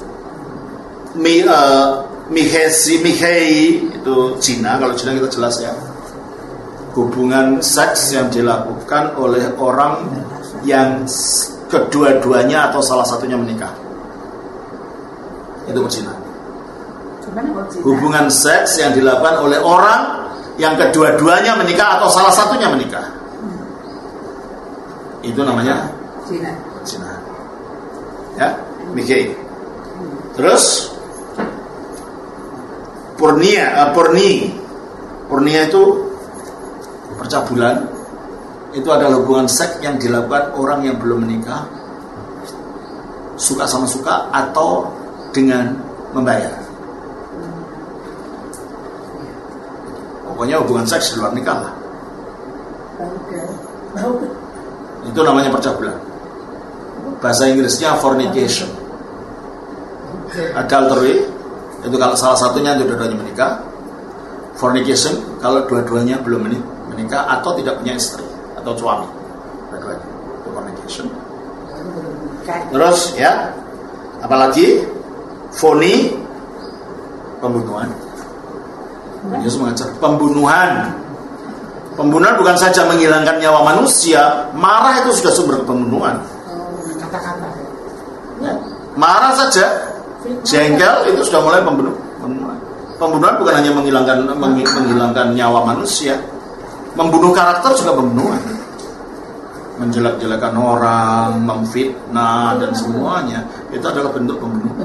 Mihei itu Cina, kalau Cina kita jelas ya. Hubungan seks yang dilakukan oleh orang yang kedua-duanya atau salah satunya menikah. Itu Cina. Hubungan seks yang dilakukan oleh orang yang kedua-duanya menikah atau salah satunya menikah. Itu namanya Cina. Ya, Mihei. Terus Purnia itu percabulan. Itu adalah hubungan seks yang dilakukan orang yang belum menikah, suka sama suka atau dengan membayar. Pokoknya hubungan seks di luar nikah lah. Itu namanya percabulan. Bahasa Inggrisnya fornication. Adultery itu kalau salah satunya dua-duanya menikah. Fornication kalau dua-duanya belum menikah atau tidak punya istri atau suami. Dua-duanya itu fornication. Terus ya, apalagi phony, pembunuhan. Yesus mengajar pembunuhan. Pembunuhan bukan saja menghilangkan nyawa manusia, marah itu sudah sumber pembunuhan. Marah saja, jengkel itu sudah mulai pembunuhan. Pembunuhan bukan hanya menghilangkan nyawa manusia, membunuh karakter juga pembunuhan. Menjelek-jelekan orang, memfitnah dan semuanya itu adalah bentuk pembunuhan.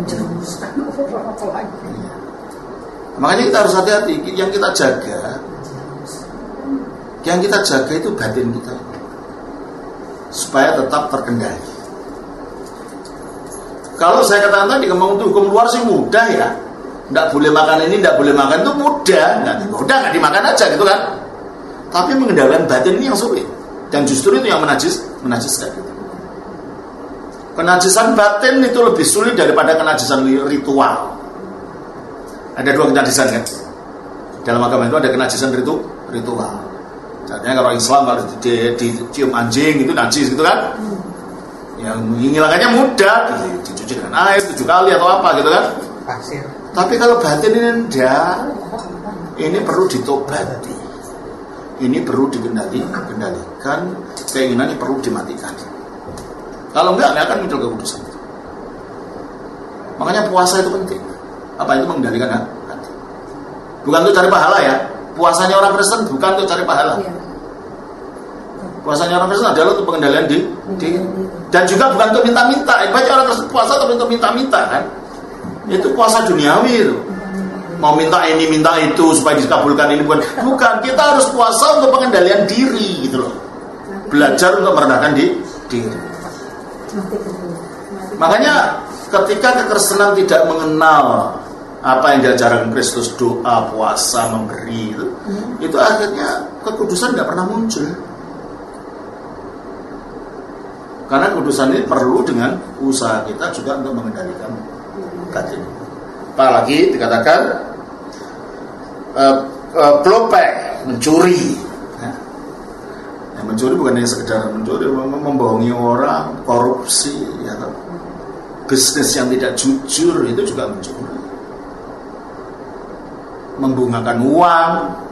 Makanya kita harus hati-hati. Yang kita jaga itu batin kita, supaya tetap terkendali. Kalau saya katakan tadi, hukum luar sih mudah ya. Tidak boleh makan ini, tidak boleh makan itu mudah. Nggak dimakan aja gitu kan. Tapi mengendalikan batin ini yang sulit. Dan justru itu yang menajiskan. Kenajisan batin itu lebih sulit daripada kenajisan ritual. Ada dua kenajisan kan. Dalam agama itu ada kenajisan ritual. Contohnya kalau Islam kalau dicium anjing itu najis gitu kan. Yang menghilangkannya mudah, dicuci dengan air 7 kali atau apa gitu kan. Pasir. Tapi kalau batin ini enggak, ini perlu ditobati, ini perlu dikendalikan, keinginan ini perlu dimatikan. Kalau enggak akan muncul kekudusan. Makanya puasa itu penting. Apa itu mengendalikan hati? Bukan untuk cari pahala ya. Puasanya orang Kristen bukan untuk cari pahala. Puasanya orang Kristen adalah untuk pengendalian diri. Dan juga bukan untuk minta-minta. Banyak orang Kristen puasa tapi untuk minta-minta kan. Itu puasa duniawi itu. Mau minta ini, minta itu supaya dikabulkan ini bukan. Kita harus puasa untuk pengendalian diri gitu loh. Belajar untuk merendahkan diri. Makanya ketika kekristenan tidak mengenal apa yang diajarkan Kristus, doa, puasa, memberi itu akhirnya kekudusan tidak pernah muncul. Karena kekudusan ini perlu dengan usaha kita juga untuk mengendalikan batin. Apalagi dikatakan plopek, mencuri. Mencuri bukan hanya sekedar mencuri, membohongi orang, korupsi, ya, bisnis yang tidak jujur itu juga mencuri. Membungkakan uang,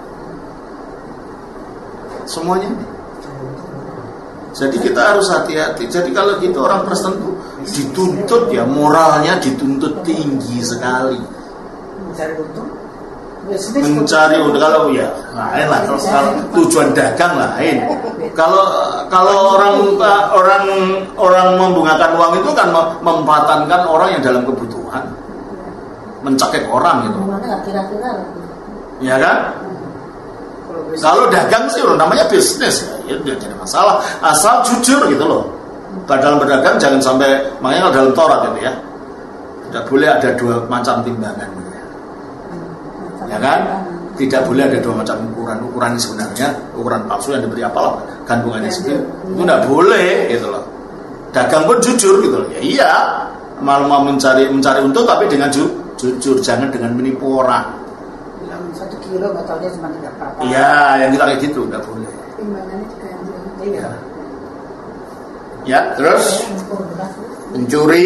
semuanya ini. Jadi kita harus hati-hati. Jadi kalau gitu orang Kristen itu dituntut ya, moralnya dituntut tinggi sekali. Mencari kalau ya lain lah, kalau tujuan dagang lain. Kalau orang membungakan uang itu kan mempatankan orang yang dalam kebutuhan, mencekik orang gitu. Ya kan? Kalau dagang sih namanya bisnis, ya tidak ada masalah, asal jujur gitu loh. Dalam berdagang jangan sampai, makanya kalau dalam Taurat itu ya, tidak boleh ada dua macam timbangan. Ya kan? Tidak boleh ada dua macam ukuran sebenarnya, ukuran palsu yang diberi apalah kandungannya sendiri. Itu tidak boleh gitu loh. Dagang pun jujur gitu loh. Ya iya, malu mau mencari untung tapi dengan jujur, jangan dengan menipu orang. 1 kilo botolnya cuma 3 apa. Iya, yang kita kayak gitu tidak boleh. Timbangannya diganti. Iya. Ya, terus mencuri.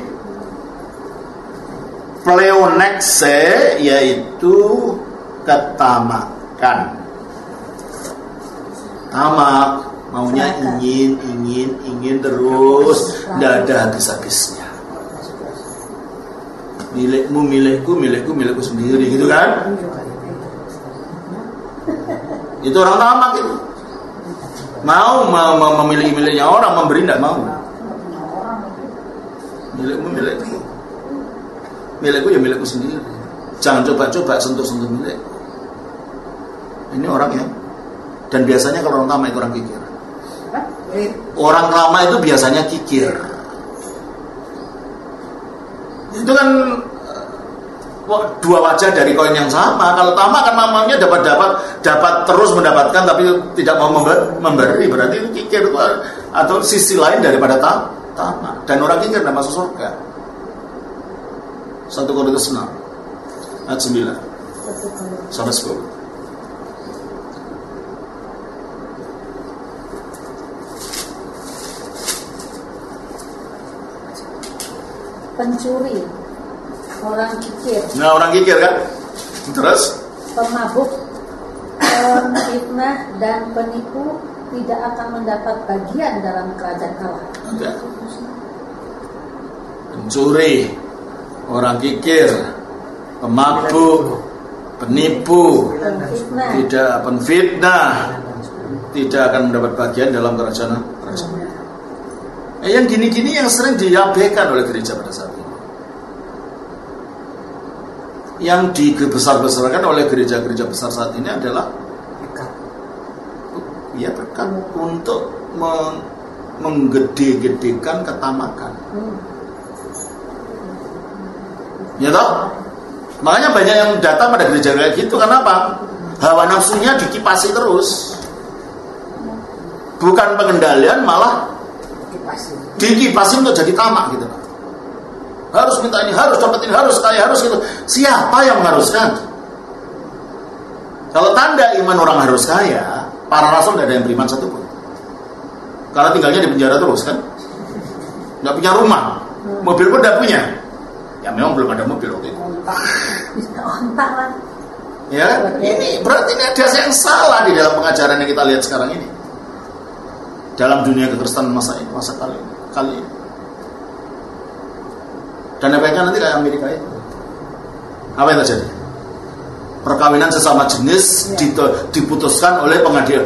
Pleonekse yaitu ketamakan. Tamak maunya ingin terus, tidak ada habis-habisnya. Milikku sendiri gitu kan? Itu orang tamak itu. Mau memilih-milihnya orang, memberi tidak mau. Milikku ya milikku sendiri. Jangan coba-coba sentuh-sentuh milik. Ini orang ya. Dan biasanya kalau orang tamak itu orang kikir. Orang tamak itu biasanya kikir. Itu kan dua wajah dari koin yang sama. Kalau tamak kan namanya dapat terus mendapatkan tapi tidak mau memberi, berarti itu kikir atau sisi lain daripada tamak. Dan orang kikir tidak masuk surga. 1 Korintus 6 ayat 9 sampai 10. Pencuri, orang kikir. Nah, orang kikir kan. Terus Pemabuk, pemfitnah dan penipu tidak akan mendapat bagian dalam kerajaan Allah. ada pencuri, orang kikir, pemabuk, penipu, penfitnah, tidak akan mendapat bagian dalam kerajaan. Yang gini-gini yang sering diabaikan oleh gereja pada saat ini. Yang dibesar-besarkan oleh gereja-gereja besar saat ini adalah berkat untuk menggede-gedekan ketamakan. Ya toh? Makanya banyak yang datang pada gereja kayak gitu. Kenapa? Hawa nafsunya dikipasi terus. Bukan pengendalian, malah dikipasi untuk jadi tamak gitu. Harus minta ini, harus dapat ini, harus kaya, harus gitu. Siapa yang mengharuskan? Kalau tanda iman orang harus kaya, para rasul tidak ada yang beriman satu pun. Karena tinggalnya di penjara terus kan. Nggak punya rumah, mobil pun tidak punya. Ya memang belum ada mobil waktu itu. Ya, ini berarti ini ada yang salah di dalam pengajaran yang kita lihat sekarang ini. Dalam dunia kekristenan masa kali ini. Dan efeknya nanti kayak Amerika itu. Apa yang terjadi? Perkawinan sesama jenis diputuskan oleh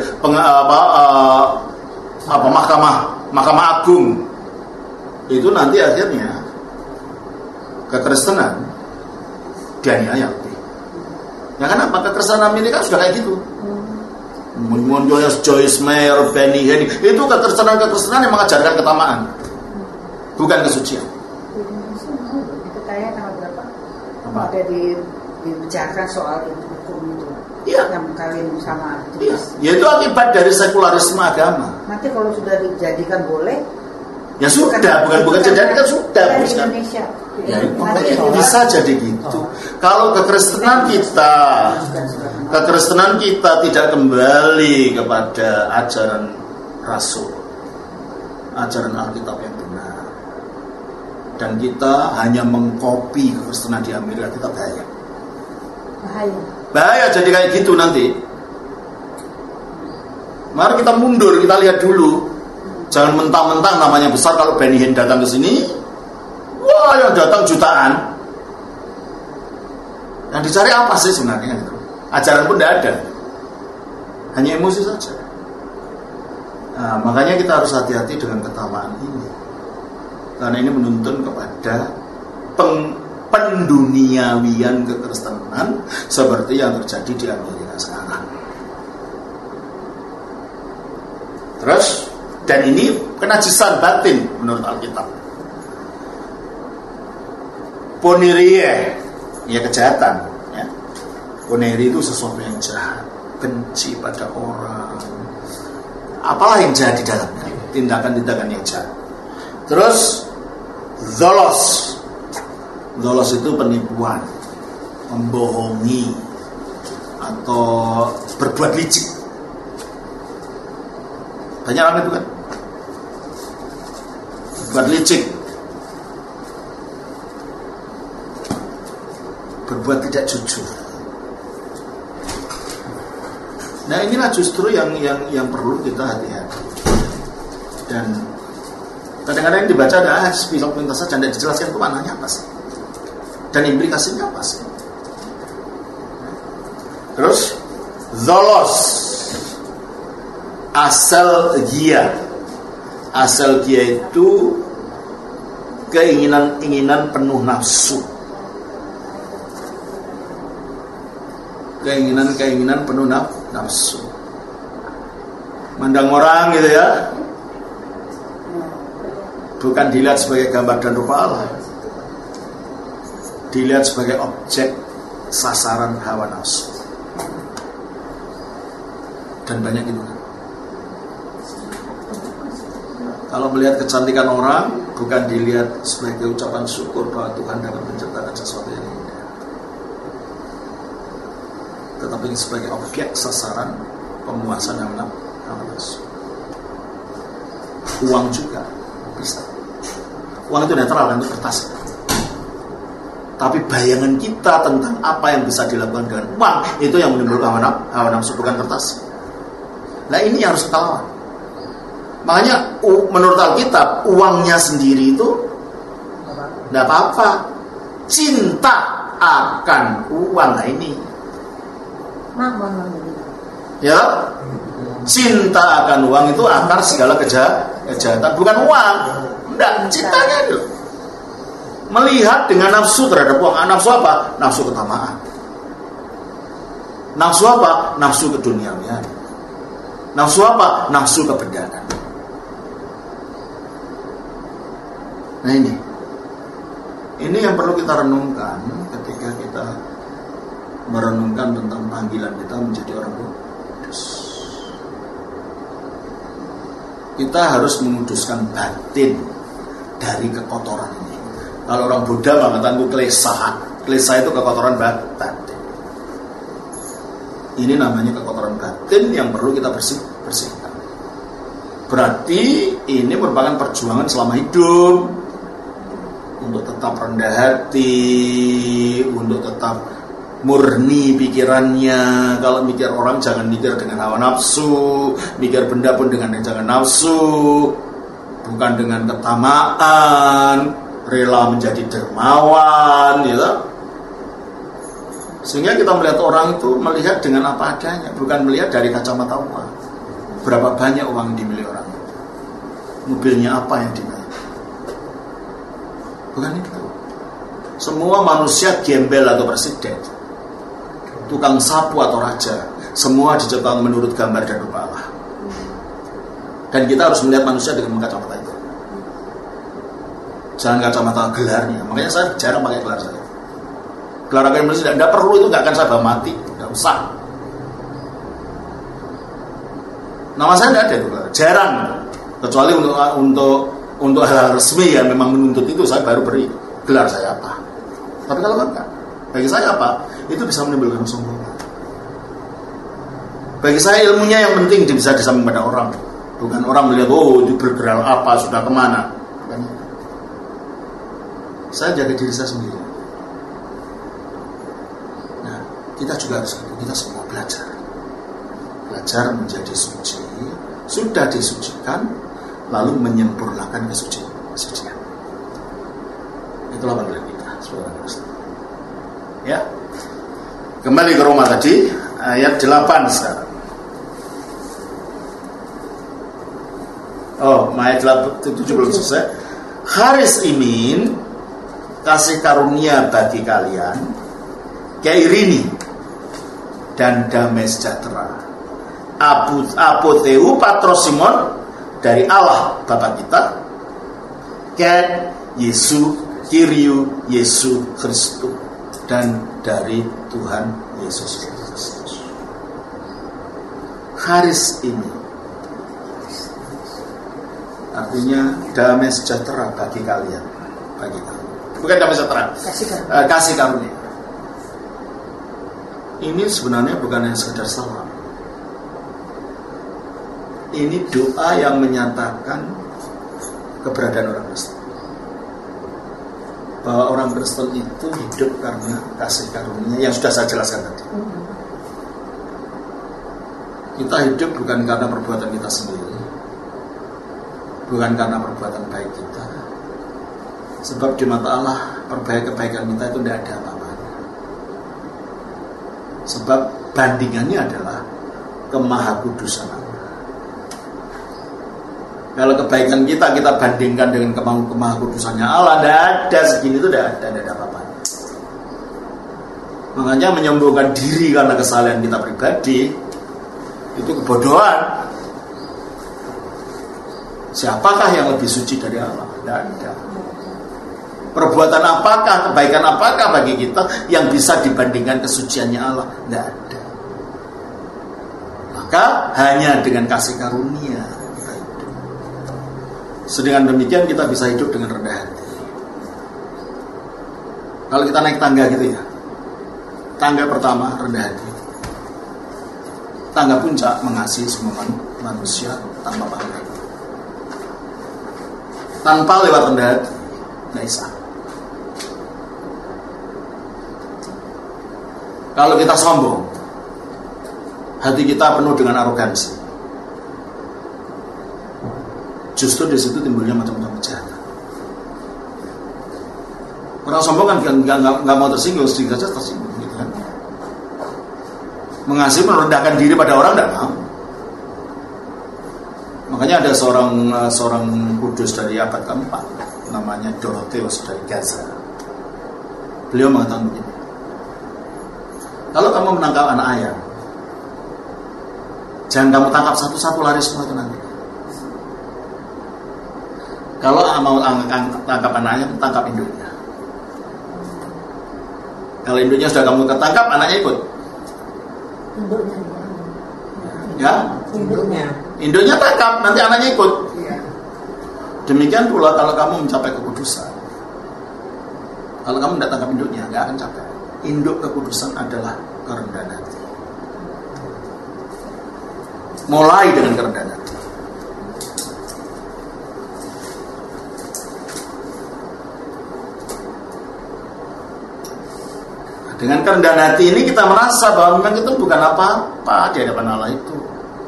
Mahkamah Agung. Itu nanti akhirnya kekristenan dianiaya. Ya kenapa? Kekristenan Amerika sudah kayak gitu. Munculnya Joyce Meyer, Benny Hinn, itu kekristenan yang mengajarkan ketamaan, bukan kesucian. Itu kayak tanggal berapa? Ada dibicarakan soal hukum itu. Iya. Yang kawin sama Iya. Ya itu akibat dari sekularisme agama. Nanti kalau sudah dijadikan boleh, ya sudah, bukan dijadikan sudah. Di Indonesia. Ya, bisa jadi gitu. Kalau kekristenan kita tidak kembali kepada ajaran Rasul, ajaran Alkitab yang benar, dan kita hanya mengkopi kekristenan di Amerika, kita bahaya jadi kayak gitu nanti. Mari kita mundur, kita lihat dulu. Jangan mentang-mentang namanya besar, kalau Benny Hinn datang ke sini, wah yang datang jutaan. Yang dicari apa sih sebenarnya gitu. Ajaran pun tidak ada, hanya emosi saja. Nah, makanya kita harus hati-hati dengan ketamaan ini, karena ini menuntun kepada penduniawian kekristenan seperti yang terjadi di Amerika sekarang. Terus, dan ini kenajisan batin menurut Alkitab. Ponerie, ya kejahatan. Ya. Poneri itu sesuatu yang jahat, benci pada orang. Apalah yang jahat di dalamnya, tindakan-tindakan yang jahat. Terus, zolos. Zolos itu penipuan, membohongi, atau berbuat licik. Banyak orang itu kan berbuat licik, berbuat tidak jujur. Nah, inilah justru yang perlu kita hati-hati. Dan kadang-kadang yang dibaca ada sepintas saja, tidak dijelaskan itu maknanya apa sih dan implikasinya apa sih. Terus zolos, asal gia itu keinginan penuh nafsu, keinginan penuh nafsu, mandang orang gitu ya, bukan dilihat sebagai gambar dan rupa Allah, dilihat sebagai objek sasaran hawa nafsu. Dan banyak itu kan. Kalau melihat kecantikan orang, bukan dilihat sebagai ucapan syukur bahwa Tuhan dapat menciptakan sesuatu yang indah, tetapi sebagai objek sasaran pemuasan hawa nafsu. Uang juga bisa. Uang itu netral kan, itu kertas. Tapi bayangan kita tentang apa yang bisa dilakukan dengan uang, itu yang menimbulkan hawa nafsu, bukan kertas. Nah, ini yang harus kita lawan. Makanya menurut Alkitab, uangnya sendiri itu tidak apa-apa. Cinta akan uang, nah ini ya, cinta akan uang itu akar segala kejahatan. Bukan uang, tidak, cintanya itu. Melihat dengan nafsu terhadap uang. Nafsu apa? Nafsu ketamaan. Nafsu apa? Nafsu keduniawian. Nafsu apa? Nafsu kebendaan. Nah, ini yang perlu kita renungkan ketika kita merenungkan tentang panggilan kita menjadi orang kudus. Kita harus menguduskan batin dari kekotoran ini. Kalau orang Buddha mengatakan itu klesa. Klesa itu kekotoran batin. Ini namanya kekotoran batin yang perlu kita bersihkan. Berarti ini merupakan perjuangan selama hidup. Untuk tetap rendah hati, untuk tetap murni pikirannya. Kalau mikir orang jangan mikir dengan hawa nafsu, mikir benda pun dengan jangan nafsu, bukan dengan ketamaan, rela menjadi dermawan, gitu. Sehingga kita melihat orang itu melihat dengan apa adanya, bukan melihat dari kacamata uang. Berapa banyak uang yang dimiliki orang itu, mobilnya apa yang dimiliki. Bukan itu. Semua manusia gembel atau presiden, tukang sapu atau raja, semua diciptakan menurut gambar dan rupa Allah. Dan kita harus melihat manusia dengan kacamata itu. Jangan kacamata gelarnya. Makanya saya jarang pakai gelar saya. Gelar akademisi tidak perlu, itu nggak akan saya bawa mati, nggak usah. Nama saya tidak ada itu gelar, jarang. Kecuali untuk hal resmi yang memang menuntut itu, saya baru beri gelar saya apa. Tapi kalau enggak, bagi saya apa? Itu bisa menimbulkan kesombongan. Bagi saya ilmunya yang penting bisa disampaikan pada orang, bukan orang melihat itu bergerak apa, sudah kemana. Bukan. Saya jaga diri saya sendiri. Nah, kita juga harus, kita semua belajar menjadi suci. Sudah disucikan, lalu menyempurnakan kesucian. Itulah panggilan kita sebagai Kristen. Ya. Kembali ke Roma tadi, ayat 8 sekarang. Ayat 7 belum selesai. Haris imin, kasih karunia bagi kalian, keirini dan damai sejahtera. Apotheu patrosimon dari Allah Bapa kita, ken Yesus Kyriou Yesus Kristus, dan dari Tuhan Yesus Kristus. Haris ini artinya damai sejahtera bagi kalian, bukan damai sejahtera, kasih karunia. Ini sebenarnya bukan hanya sekedar salam. Ini doa yang menyatakan keberadaan orang Kristen, bahwa orang Kristen itu hidup karena kasih karunia yang sudah saya jelaskan tadi. Kita hidup bukan karena perbuatan kita sendiri, bukan karena perbuatan baik kita, sebab di mata Allah kebaikan kita itu tidak ada apa-apanya. Sebab bandingannya adalah kemahakudusan Allah. Kalau kebaikan kita bandingkan dengan kemahakudusannya Allah, tidak ada segini, itu tidak ada apa-apanya. Makanya menyembuhkan diri karena kesalahan kita pribadi itu kebodohan. Siapakah yang lebih suci dari Allah? Tidak ada. Perbuatan apakah, kebaikan apakah bagi kita yang bisa dibandingkan kesuciannya Allah? Tidak ada. Maka hanya dengan kasih karunia kita hidup. Sedangkan demikian kita bisa hidup dengan rendah hati. Kalau kita naik tangga gitu ya, tangga pertama rendah hati, tangga puncak mengasihi semua manusia tanpa pamrih. Tanpa lewat rendah hati, nggak bisa. Kalau kita sombong, hati kita penuh dengan arogansi, justru di situ timbulnya macam-macam kejahatan. Orang sombong kan nggak mau tersinggung, sedikit saja tersinggung, gitu kan? Mengasihi merendahkan diri pada orang tidak mau. Makanya ada seorang kudus dari abad keempat, namanya Dorotheus dari Gaza. Beliau mengatakan begini: kalau kamu menangkap anak ayam, jangan kamu tangkap satu-satu, lari semua itu nanti. Kalau mau tangkap anak ayam, tangkap induknya. Kalau induknya sudah kamu ketangkap, anaknya ikut. Induknya. Ya? Induknya tangkap, nanti anaknya ikut. Demikian pula kalau kamu mencapai kekudusan. Kalau kamu tidak tangkap induknya, nggak akan capai. Induk kekudusan adalah kerendahan hati. Mulai dengan kerendahan hati. Dengan kerendahan hati ini kita merasa bahwa memang itu bukan apa-apa di hadapan Allah itu.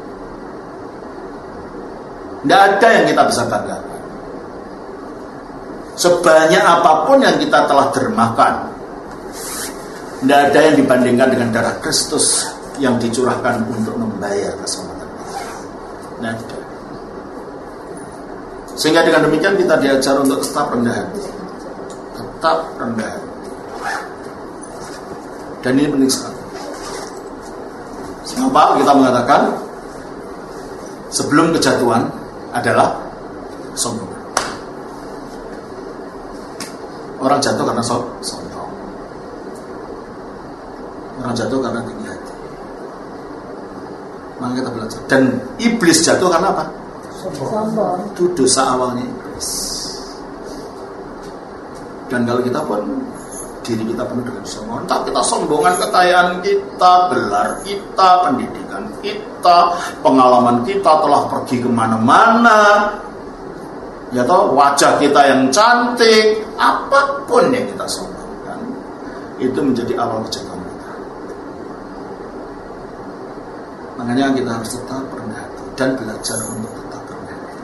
Tidak ada yang kita bisa banggakan. Sebanyak apapun yang kita telah dermakan, tidak ada yang dibandingkan dengan darah Kristus yang dicurahkan untuk membayar keselamatan kita. Tidak ada. Sehingga dengan demikian kita diajar untuk tetap rendah hati. Tetap rendah hati. Dan ini penting sekali. Kenapa kita mengatakan sebelum kejatuhan adalah sombong. Orang jatuh karena sombong. Orang jatuh karena tinggi hati. Maka kita belajar. Dan iblis jatuh karena apa? Sombong. Itu dosa awalnya iblis. Dan kalau kita pun diri kita penuh dengan sombong, entah kita sombongan kekayaan kita, gelar kita, pendidikan kita, pengalaman kita telah pergi kemana-mana, ya toh, wajah kita yang cantik, apapun yang kita sombongkan, itu menjadi awal kejatuhan kita. Makanya kita harus tetap rendah hati dan belajar untuk tetap rendah hati.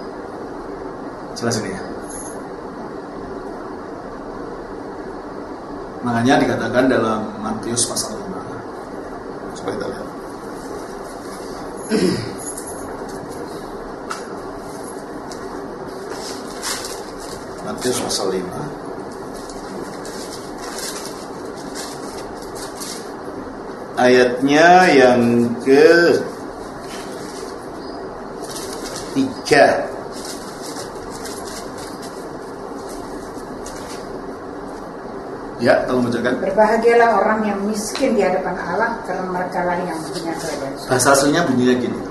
Jelas ini ya. Makanya dikatakan dalam Matius pasal 5. Coba kita lihat. Matius pasal 5. Ayatnya yang ke-3. Ya, tolong bacakan. Berbahagialah orang yang miskin di hadapan Allah, karena mereka lah yang punya kerajaan surga. Bahasa aslinya bunyinya gini.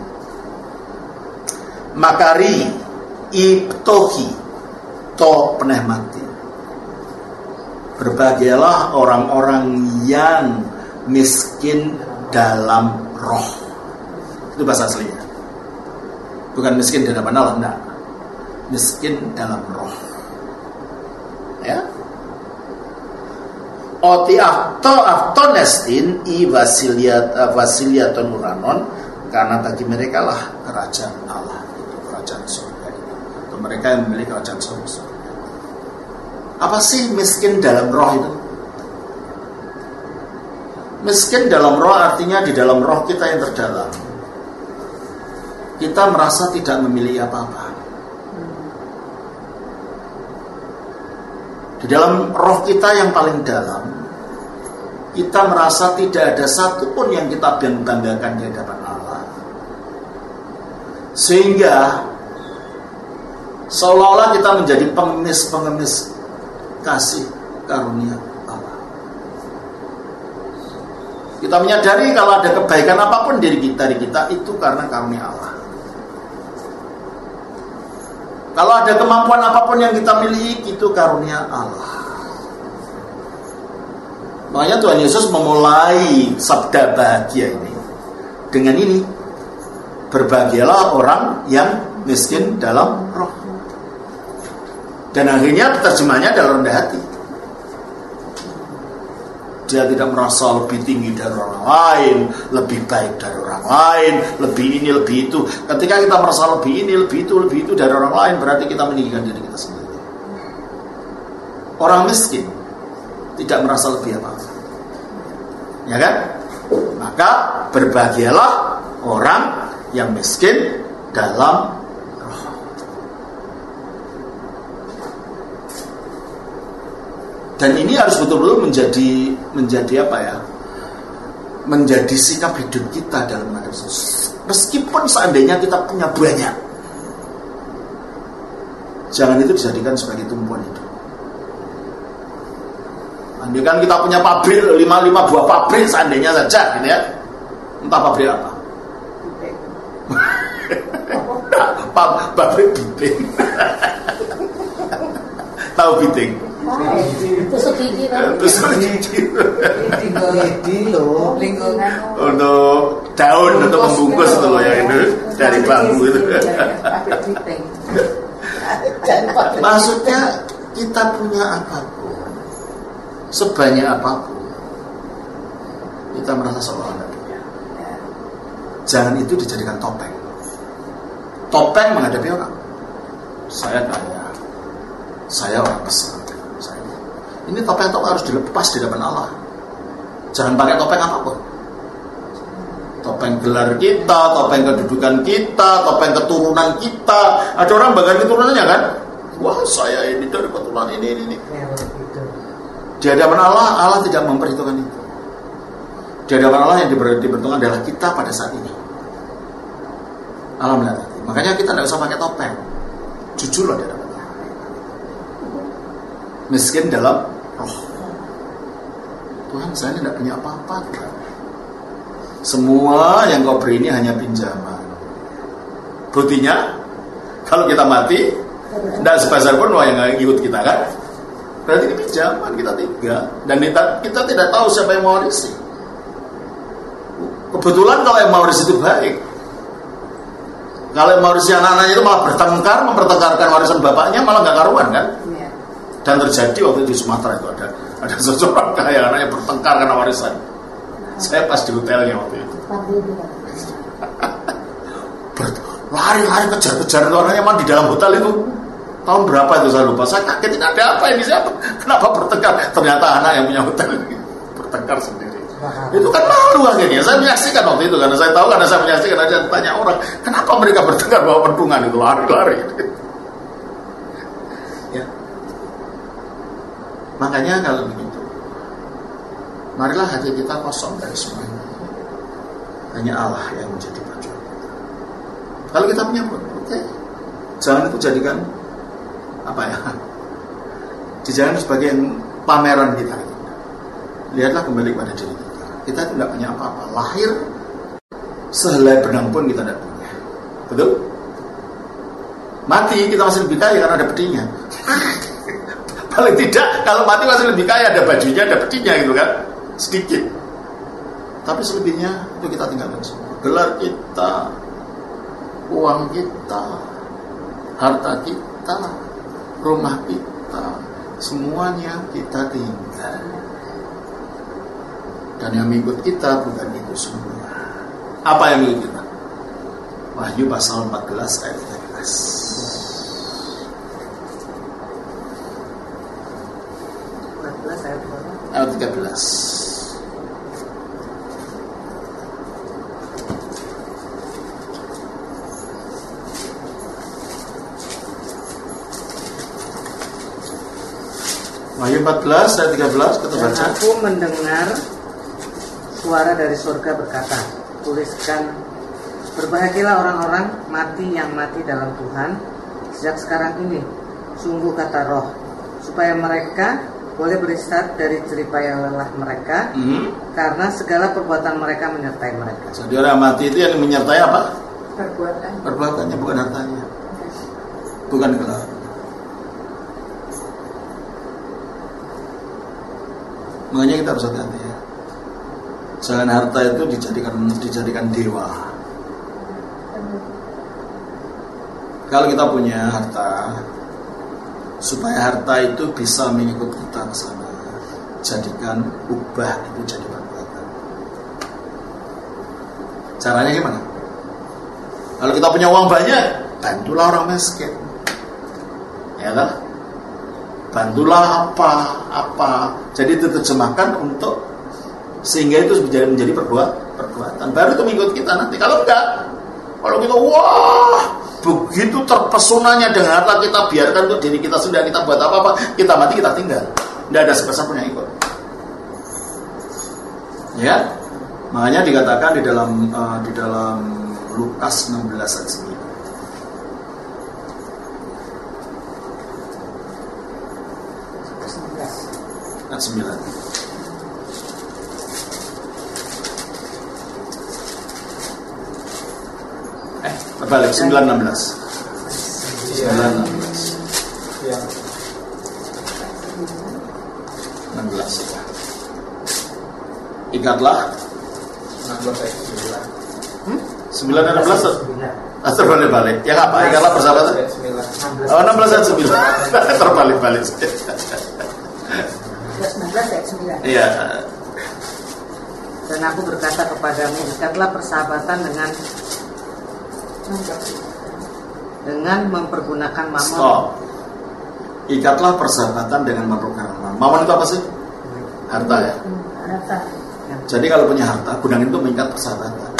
Makari iptohi to peneh mati. Berbahagialah orang-orang yang miskin dalam roh. Itu bahasa aslinya. Bukan miskin di hadapan Allah, enggak. Miskin dalam roh. Ya. Oti aftonestin i vasiliaton uranon, karena bagi mereka lah kerajaan Allah, itu kerajaan surga itu. Untuk mereka yang memiliki kerajaan surga. Apa sih miskin dalam roh itu? Miskin dalam roh artinya di dalam roh kita yang terdalam, kita merasa tidak memiliki apa-apa. Di dalam roh kita yang paling dalam, kita merasa tidak ada satupun yang kita banggakan di hadapan Allah. Sehingga seolah-olah kita menjadi pengemis kasih karunia Allah. Kita menyadari kalau ada kebaikan apapun di kita itu karena karunia Allah. Kalau ada kemampuan apapun yang kita miliki, itu karunia Allah. Makanya Tuhan Yesus memulai sabda bahagia ini dengan ini. Berbahagialah orang yang miskin dalam roh. Dan akhirnya terjemahnya adalah rendah hati. Dia tidak merasa lebih tinggi dari orang lain, lebih baik dari orang lain, lebih ini, lebih itu. Ketika kita merasa lebih ini, lebih itu dari orang lain, berarti kita meninggikan diri kita sendiri. Orang miskin tidak merasa lebih apa-apa. Ya kan? Maka berbahagialah orang yang miskin dalam roh. Dan ini harus betul-betul menjadi apa ya? Menjadi sikap hidup kita dalam menghadapi Yesus. Meskipun seandainya kita punya banyak, jangan itu dijadikan sebagai tumpuan hidup. Andai kan kita punya pabrik 5 buah pabrik seandainya saja, gitu ya. Entah pabrik apa. Pabrik biting. Tahu biting? Tusuk gigi. Lingkungan untuk daun, untuk membungkus itu loh ya, itu dari bambu itu. Maksudnya kita punya apapun, sebanyak apapun, kita merasa seolah tidak punya. Jangan itu dijadikan topeng. Topeng menghadapi orang. Saya kaya, saya orang besar. Ini topeng harus dilepas di depan Allah. Jangan pakai topeng apapun. Topeng gelar kita, topeng kedudukan kita, topeng keturunan kita. Ada orang banggakan keturunannya kan? Wah, saya ini dari keturunan ini. Di hadapan Allah tidak memperhitungkan itu. Di hadapan Allah yang diperhitungkan adalah kita pada saat ini. Allah melihat. Makanya kita tidak usah pakai topeng. Jujur loh di hadapan Allah. Miskin dalam roh. Tuhan, saya tidak punya apa-apa. Semua yang kau beri ini hanya pinjaman. Buktinya, kalau kita mati, tidak sebesar pun yang ikut kita kan. Berarti ini pinjaman, kita tinggal. Dan kita tidak tahu siapa yang mewarisi. Kebetulan kalau yang mewarisi itu baik. Kalau yang mewarisi anak-anaknya itu malah bertengkar, mempertengkarkan warisan bapaknya, malah gak karuan kan. Dan terjadi waktu di Sumatera itu ada seseorang kaya anaknya bertengkar karena warisan. Saya pas di hotelnya waktu itu. Lari-lari kejar-kejar orangnya, di dalam hotel itu Tahun berapa itu saya lupa. Saya kaget, ini ada apa ini? Saya kenapa bertengkar? Ternyata anak yang punya hotel ini bertengkar sendiri. Itu kan malu akhirnya. Saya menyaksikan waktu itu karena saya tahu, karena saya menyaksikan, ada tanya orang, kenapa mereka bertengkar bawa pentungan itu, lari-lari. Ya. Makanya kalau begitu, marilah hati kita kosong dari semuanya. Hanya Allah yang menjadi perjuangan kita. Kalau kita punya oke, jangan itu jadikan apa ya? Dijadikan sebagai pameran kita. Lihatlah kembali pada diri kita. Kita tidak punya apa-apa. Lahir sehelai benang pun kita tidak punya. Betul? Mati kita masih lebih kaya karena ada pedinya. Paling tidak kalau mati masih lebih kaya, ada bajunya, ada pedinya gitu kan. Sedikit. Tapi selebihnya itu kita tinggalkan semua. Gelar kita, uang kita, harta kita, rumah kita, semuanya kita tinggal. Dan yang mengikut kita bukan itu semua. Apa yang mengikut kita? Wahyu pasal 14 ayat 13. Ayat 13. Wahyu 14 ayat 13 kita baca. Dan aku mendengar suara dari surga berkata, tuliskan, berbahagialah orang-orang mati yang mati dalam Tuhan sejak sekarang ini, sungguh kata Roh, supaya mereka boleh beristirahat dari jeripaya lelah mereka, karena segala perbuatan mereka menyertai mereka. Jadi orang mati itu yang menyertai apa? Perbuatan. Perbuatannya, bukan hartanya, bukan gelar. Makanya kita harus hati-hati ya. Jangan harta itu dijadikan dewa. Kalau kita punya harta, supaya harta itu bisa mengikut kita ke sana, jadikan ubah itu jadi perbuatan. Caranya gimana? Kalau kita punya uang banyak, bantulah orang miskin, ya kan? Bantulah apa. Jadi diterjemahkan untuk sehingga itu menjadi perbuatan. Baru itu mengikut kita nanti. Kalau enggak, kalau kita wah begitu terpesonanya dengan harta kita, biarkan untuk diri kita sudah, kita buat apa-apa, kita mati kita tinggal. Tidak ada sebesar pun yang ikut. Ya, makanya dikatakan di dalam Lukas 16 ayat 9. Ayat 9. Terbalik 9:16. 9:16. Ya. 16 ya. Ikatlah 16 ayat 9 dan 16. Terbalik-balik. Ya apa? Ikatlah persahabatan. 9. Oh, 16 ayat 9. Terbalik-balik. 19 ayat 9. Iya. Dan aku berkata kepadamu, ikatlah persahabatan dengan mempergunakan mamon. Stop. Ikatlah persahabatan dengan mempergunakan mamon. Mamon itu apa sih? Harta ya. Harta. Jadi kalau punya harta, gunakan itu mengikat persahabatan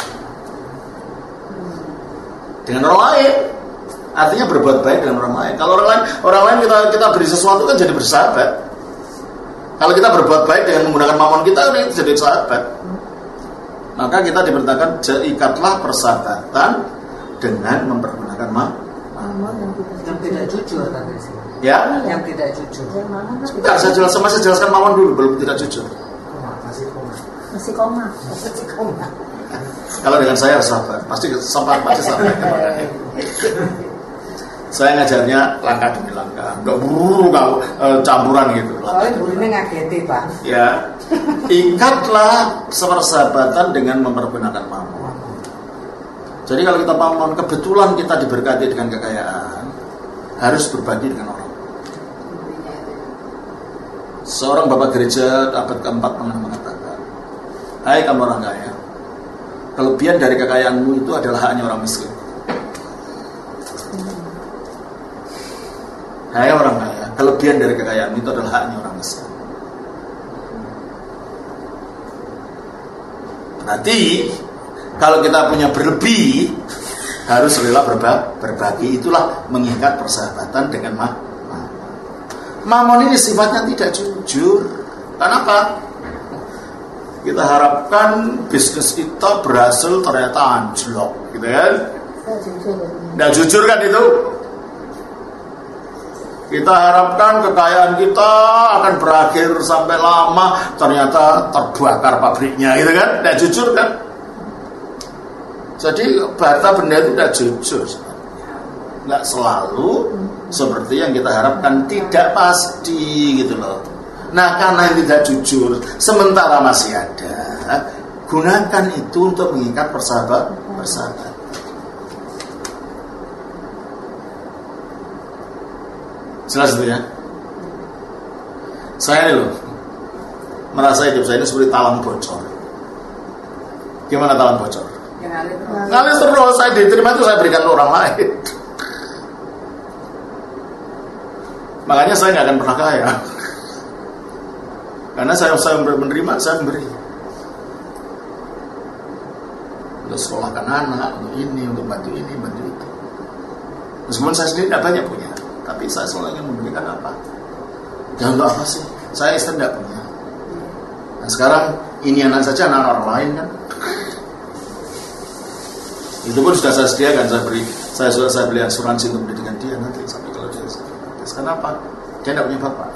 dengan orang lain. Artinya berbuat baik dengan orang lain. Kalau orang lain kita beri sesuatu kan jadi bersahabat. Kalau kita berbuat baik dengan menggunakan mamon kita, itu jadi sahabat. Maka kita diperintahkan ikatlah persahabatan dengan mempergunakan mamon yang tidak jujur tadi sih. Ya, yang tidak jujur. sebentar saya jelaskan mamon dulu, belum tidak jujur. Masih koma. Kalau dengan saya sahabat, pasti sahabat. Saya ngajarnya langkah demi langkah, nggak buru campuran gitu. Soalnya dulunya ngageti Pak. Ya, ikatlah persahabatan dengan mempergunakan mamon. Jadi kalau kita mamon, kebetulan kita diberkati dengan kekayaan, harus berbagi dengan orang. Seorang bapak gereja abad keempat pernah mengatakan, hai kamu orang kaya, kelebihan dari kekayaanmu itu adalah haknya orang miskin. Hai orang kaya, kelebihan dari kekayaan itu adalah haknya orang miskin. Berarti kalau kita punya berlebih, harus rela berbagi. Itulah mengikat persahabatan dengan Mamon ini sifatnya tidak jujur. Kenapa? Kita harapkan bisnis kita berhasil, ternyata anjlok, gitu kan? Tidak jujur kan itu? Kita harapkan kekayaan kita akan berakhir sampai lama, ternyata terbakar pabriknya, gitu kan? Tidak jujur kan? Jadi harta benda itu tidak jujur, nggak selalu seperti yang kita harapkan, tidak pasti gitu loh. Nah, karena yang tidak jujur, sementara masih ada, gunakan itu untuk mengikat persahabatan. Jelas itu ya. Saya ini loh merasa hidup saya ini seperti talang bocor. Gimana talang bocor? Ngalir terus, saya diterima itu saya berikan ke orang lain. Makanya saya nggak akan pernah kaya. Karena saya menerima, saya memberi. Untuk sekolahkan anak, untuk ini, untuk bantu ini, bantu itu. Meskipun saya sendiri tidak banyak punya, tapi saya selalu ingin memberikan apa? Ya untuk apa sih? Saya istri tidak punya. Nah sekarang ini anak saja, anak orang lain kan. Itu pun sudah saya sediakan, saya beli asuransi untuk pendidikan dia nanti sampai kalau dia. Kenapa? Dia tidak punya bapak.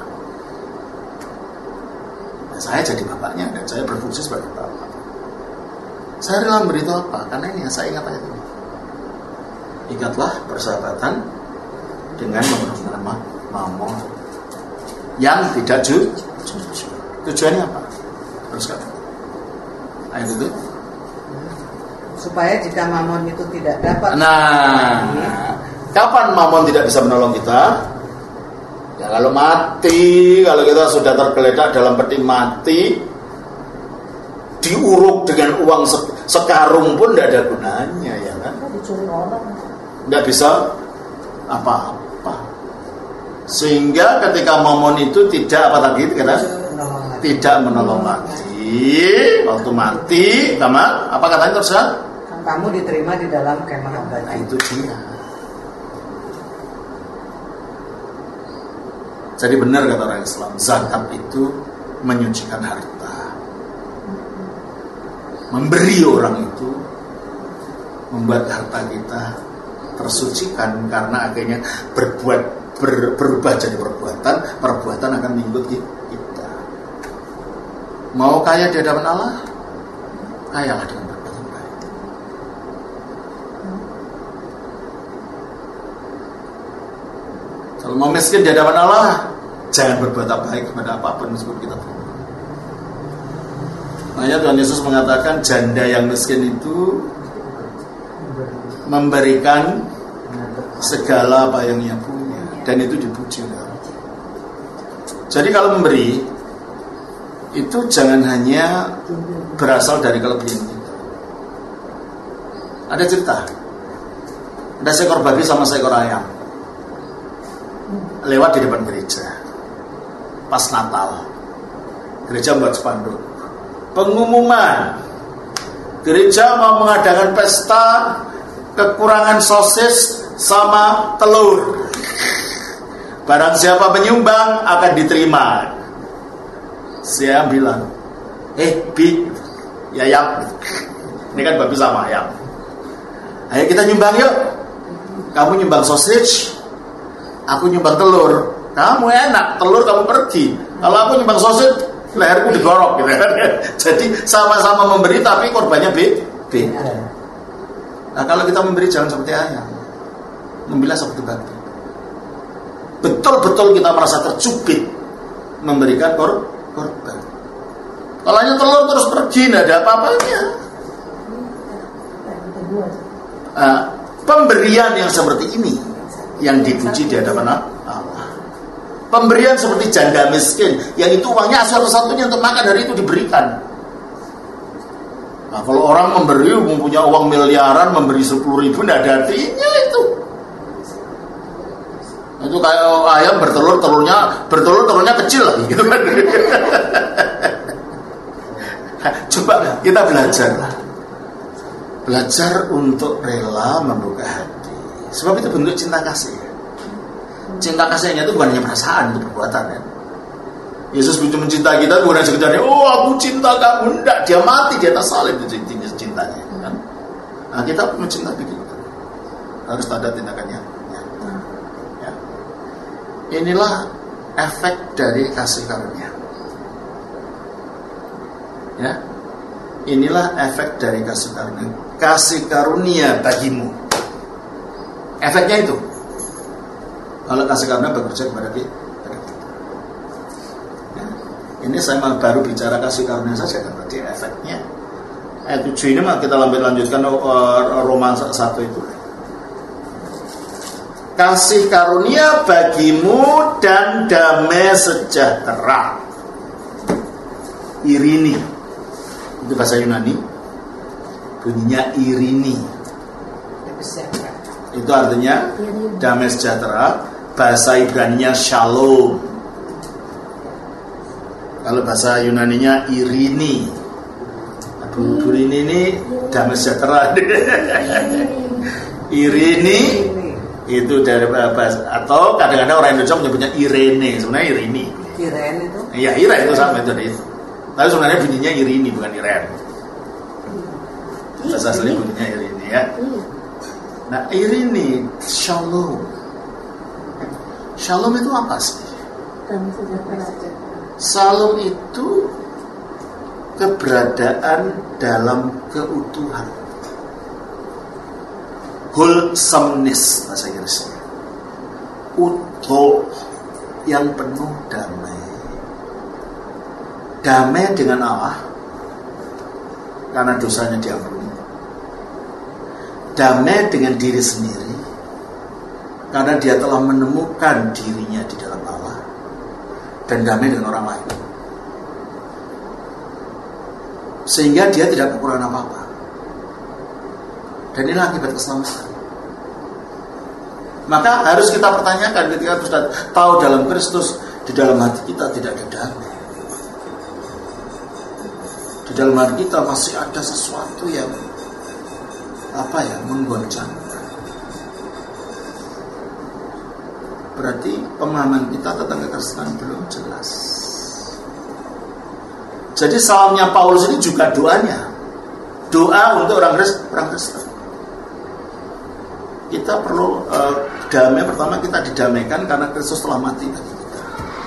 Nah, saya jadi bapaknya dan saya berfungsi sebagai bapak. Saya rela memberitahu apa? Karena ini yang saya ingat ayat ini. Ikatlah persahabatan dengan menggunakan mamon yang tidak jujur. Tujuannya apa? Terus kata ayat itu supaya jika mamon itu tidak dapat. Nah, kapan mamon tidak bisa menolong kita? Ya kalau mati, kalau kita sudah tergeletak dalam peti mati, diuruk dengan uang sekarung pun tidak ada gunanya, ya kan? Tidak bisa apa-apa. Sehingga ketika mamon itu tidak apa tadi kata? Tidak menolong mati. Waktu mati, apa katanya terus? Kamu diterima di dalam kemah abadi. Nah, itu dia. Jadi benar kata orang Islam, zakat itu menyucikan harta. Memberi orang itu membuat harta kita tersucikan, karena akhirnya berubah jadi perbuatan akan mengikuti kita. Mau kaya di hadapan Allah, kayalah dengan perbuatan baik. Kalau mau miskin di hadapan Allah, jangan berbuat baik kepada apapun meskipun kita punya. Makanya Tuhan Yesus mengatakan janda yang miskin itu memberikan segala apa yang ia punya, dan itu dipuji. Jadi kalau memberi itu jangan hanya berasal dari kelebihan kita. Ada cerita, ada seekor babi sama seekor ayam lewat di depan gereja pas Natal. Gereja membuat spanduk pengumuman, gereja mau mengadakan pesta kekurangan sosis sama telur. Barang siapa menyumbang akan diterima. Saya bilang, Bi, ya ayam. Ini kan babi sama ayam. Ayo kita nyumbang yuk. Kamu nyumbang sosis, aku nyumbang telur. Kamu enak, telur kamu pergi. Kalau aku nyumbang sosis, leherku digorok gitu kan. Jadi sama-sama memberi tapi korbannya beda. Nah kalau kita memberi jangan seperti ayam, membilas seperti babi. Betul-betul kita merasa tercubit memberikan korban. Kalau hanya telur terus pergi, tidak ada apa-apanya. Pemberian yang seperti ini yang dipuji di hadapan Allah. Pemberian seperti janda miskin, yang itu uangnya satu-satunya untuk makan hari itu diberikan. Nah, kalau orang memberi, mempunyai uang miliaran, memberi 10.000, tidak ada artinya itu. Itu Itu kayak ayam bertelur, telurnya kecil lagi gitu kan. Coba kita belajar untuk rela membuka hati. Sebab itu bentuk cinta kasih. Cinta kasihnya itu bukan hanya perasaan, itu perbuatan ya. Yesus begitu mencinta kita bukan hanya sekedarnya, oh aku cinta kamu, enggak, dia mati di atas salib itu cintanya kan? Nah, kita mencinta begitu harus ada tindakannya ya. Inilah efek dari kasih karunia ya. Inilah efek dari kasih karunia. Kasih karunia bagimu, efeknya itu. Kalau kasih karunia bekerja kepada kita ya. Ini saya baru bicara kasih karunia saja kan, berarti efeknya ayat 7 ini kita lanjutkan Roma 1 itu. Kasih karunia bagimu dan damai sejahtera. Irini, itu bahasa Yunani, bunyinya irini. Itu artinya damai sejahtera. Bahasa Ibraninya shalom. Kalau bahasa Yunaninya irini. Aduh, ini damai sejahtera. Irini itu dari bahasa, atau kadang-kadang orang Indonesia menyebutnya Irene, sebenarnya Irini. Irene itu? Iya, Ira itu sama itu. Tapi sebenarnya bunyinya Irini bukan Irene. Bahasa asli bunyinya Irini ya. Nah, Irini shalom. Shalom itu apa sih? Shalom itu keberadaan dalam keutuhan, wholesomeness bahasa Inggrisnya, utuh yang penuh damai. Damai dengan Allah karena dosanya diampuni. Damai dengan diri sendiri karena dia telah menemukan dirinya di dalam Allah, dan damai dengan orang lain sehingga dia tidak kekurangan apa-apa. Dan ini akibat keselamatan. Maka harus kita pertanyakan ketika kita sudah tahu dalam Kristus, di dalam hati kita tidak ada damai. Di dalam hati kita masih ada sesuatu yang menggoncangkan. Berarti pemahaman kita tentang kekristenan belum jelas. Jadi salamnya Paulus ini juga doanya, doa untuk orang Kristen. Kita perlu damai. Pertama, kita didamaikan karena Kristus telah mati bagi kita,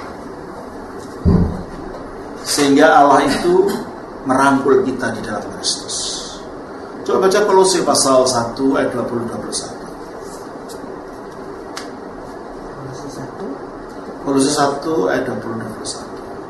sehingga Allah itu merangkul kita di dalam Kristus. Coba baca Kolose pasal 1 ayat 20-21. Kolose 1 ayat 20-21.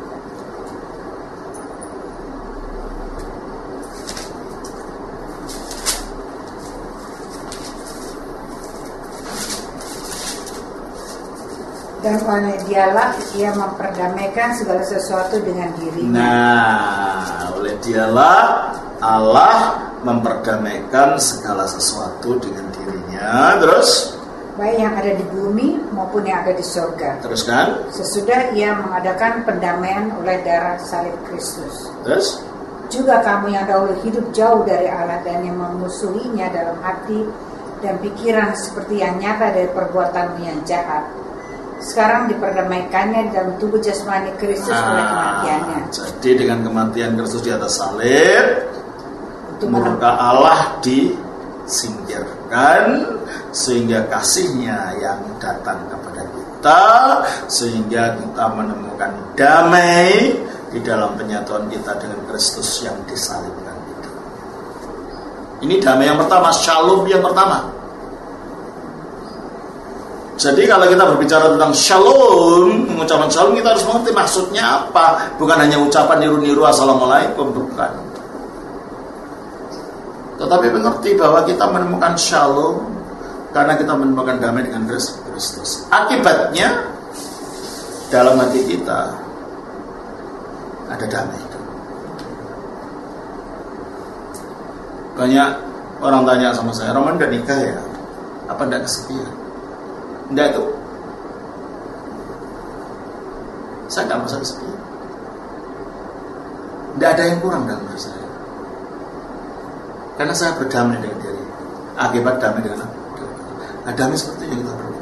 Dan oleh dialah ia memperdamaikan segala sesuatu dengan dirinya. Nah, oleh dialah Allah memperdamaikan segala sesuatu dengan dirinya. Terus, baik yang ada di bumi maupun yang ada di surga. Terus kan? Sesudah ia mengadakan pendamaian oleh darah salib Kristus. Terus? Juga kamu yang dahulu hidup jauh dari Allah dan yang memusuhinya dalam hati dan pikiran seperti yang nyata dari perbuatanmu yang jahat, sekarang diperdamaikannya dalam tubuh jasmani Kristus oleh kematiannya. Jadi dengan kematian Kristus di atas salib, murka Allah disingkirkan, sehingga kasihnya yang datang kepada kita, sehingga kita menemukan damai di dalam penyatuan kita dengan Kristus yang disalibkan itu. Ini damai yang pertama, shalom yang pertama. Jadi kalau kita berbicara tentang shalom, mengucapkan shalom, kita harus mengerti maksudnya apa. Bukan hanya ucapan niru-niru assalamualaikum, bukan. Tetapi mengerti bahwa kita menemukan shalom karena kita menemukan damai dengan Kristus. Akibatnya dalam hati kita ada damai itu. Banyak orang tanya sama saya, Roman udah nikah ya? Apa enggak kesepian? Enggak, itu saya sekian. Tidak ada yang kurang dalam diri saya. Karena saya berdamai dengan diri. Akibat damai dengan apa? Nah, damai seperti yang kita perlu.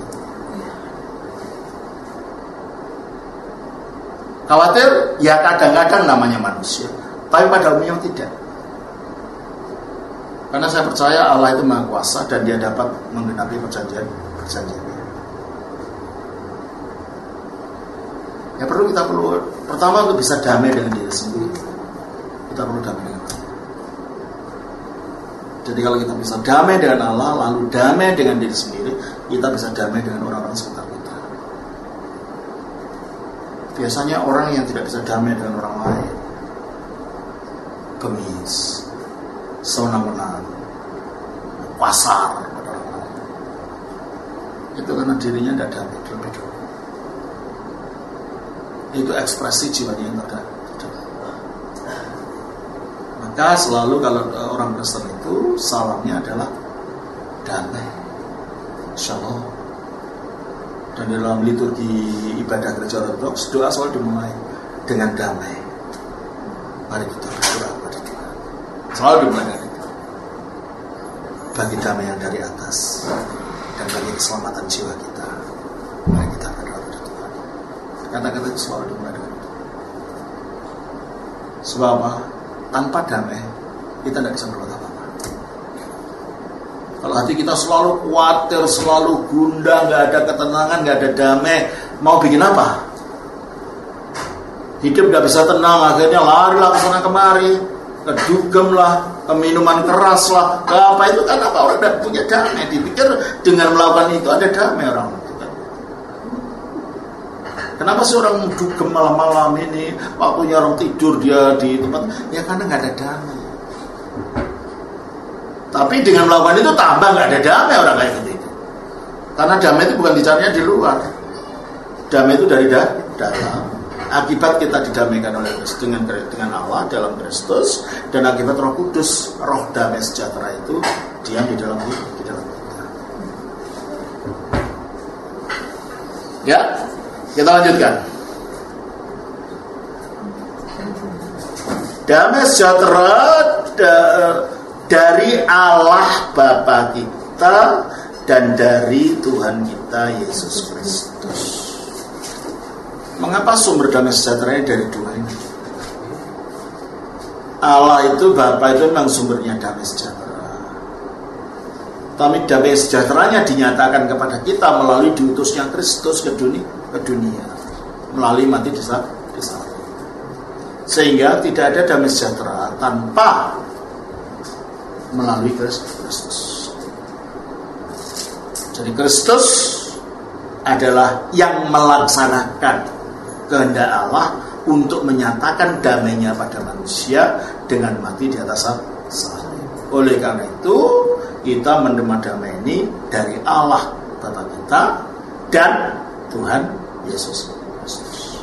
Khawatir, ya kadang-kadang namanya manusia, tapi pada umumnya tidak. Karena saya percaya Allah itu Maha Kuasa dan Dia dapat menggenapi perjanjian-Nya. Ya kita perlu pertama untuk bisa damai dengan diri sendiri. Kita perlu damai dengan Allah. Jadi kalau kita bisa damai dengan Allah, lalu damai dengan diri sendiri, kita bisa damai dengan orang-orang sekitar kita. Biasanya orang yang tidak bisa damai dengan orang lain, bengis, sewenang-wenang, kasar pada orang lain, itu karena dirinya tidak damai terlebih dahulu. Itu ekspresi jiwanya yang tidak. Maka selalu kalau orang Kristen itu salamnya adalah damai, Shalom. Dan dalam liturgi ibadah gereja ortodoks, doa selalu dimulai dengan damai. Mari kita berdoa kepada Tuhan. Selalu dimulai dari itu. Bagi damai yang dari atas dan bagi keselamatan jiwa kita, mari kita berdoa kepada Tuhan. Kata-kata itu selalu dimulai dengan itu. Sebab apa? Tanpa damai kita tidak bisa berbuat apa-apa. Kalau hati kita selalu khawatir, selalu gundah, nggak ada ketenangan, nggak ada damai, mau bikin apa? Hidup nggak bisa tenang, akhirnya lari lah ke sana kemari, kedugem lah, minuman keras lah, ke apa itu kan apa? Orang tidak punya damai, dipikir dengan melakukan itu ada damai orang itu kan. Kenapa sih orang dugem malam-malam ini, waktunya orang tidur dia di tempat? Ya karena nggak ada damai. Tapi dengan melakukan itu tambah nggak ada damai orang kayak gitu. Karena damai itu bukan dicarinya di luar. Damai itu dari dalam. Akibat kita didamaikan oleh dengan Allah dalam Kristus, dan akibat Roh Kudus, Roh damai sejahtera itu diam di dalam kita. Ya, kita lanjutkan. Damai sejahtera dari Allah Bapa kita dan dari Tuhan kita Yesus Kristus. Mengapa sumber damai sejahtera dari dua ini? Allah itu, Bapa itu memang sumbernya damai sejahtera. Tapi damai sejahteranya dinyatakan kepada kita melalui diutusnya Kristus ke dunia, melalui mati di salib. Sehingga tidak ada damai sejahtera tanpa melalui Kristus. Jadi Kristus adalah yang melaksanakan kehendak Allah untuk menyatakan damainya pada manusia dengan mati di atas salib. Oleh karena itu kita menerima damai ini dari Allah Bapa kita dan Tuhan Yesus Kristus.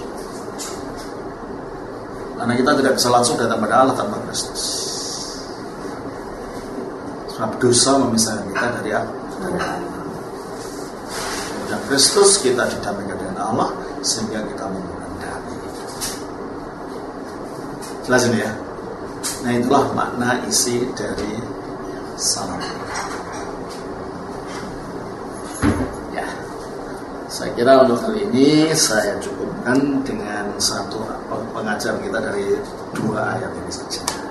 Karena kita tidak bisa langsung datang pada Allah tanpa Kristus. Sebab dosa memisahkan kita dari Allah. Dan Kristus kita didamaikan dengan Allah sehingga kita menemukan damai. Jelas ini ya. Nah itulah makna isi dari salam. Ya, saya kira untuk kali ini saya cukupkan dengan satu pengajaran kita dari 2 ayat ini saja.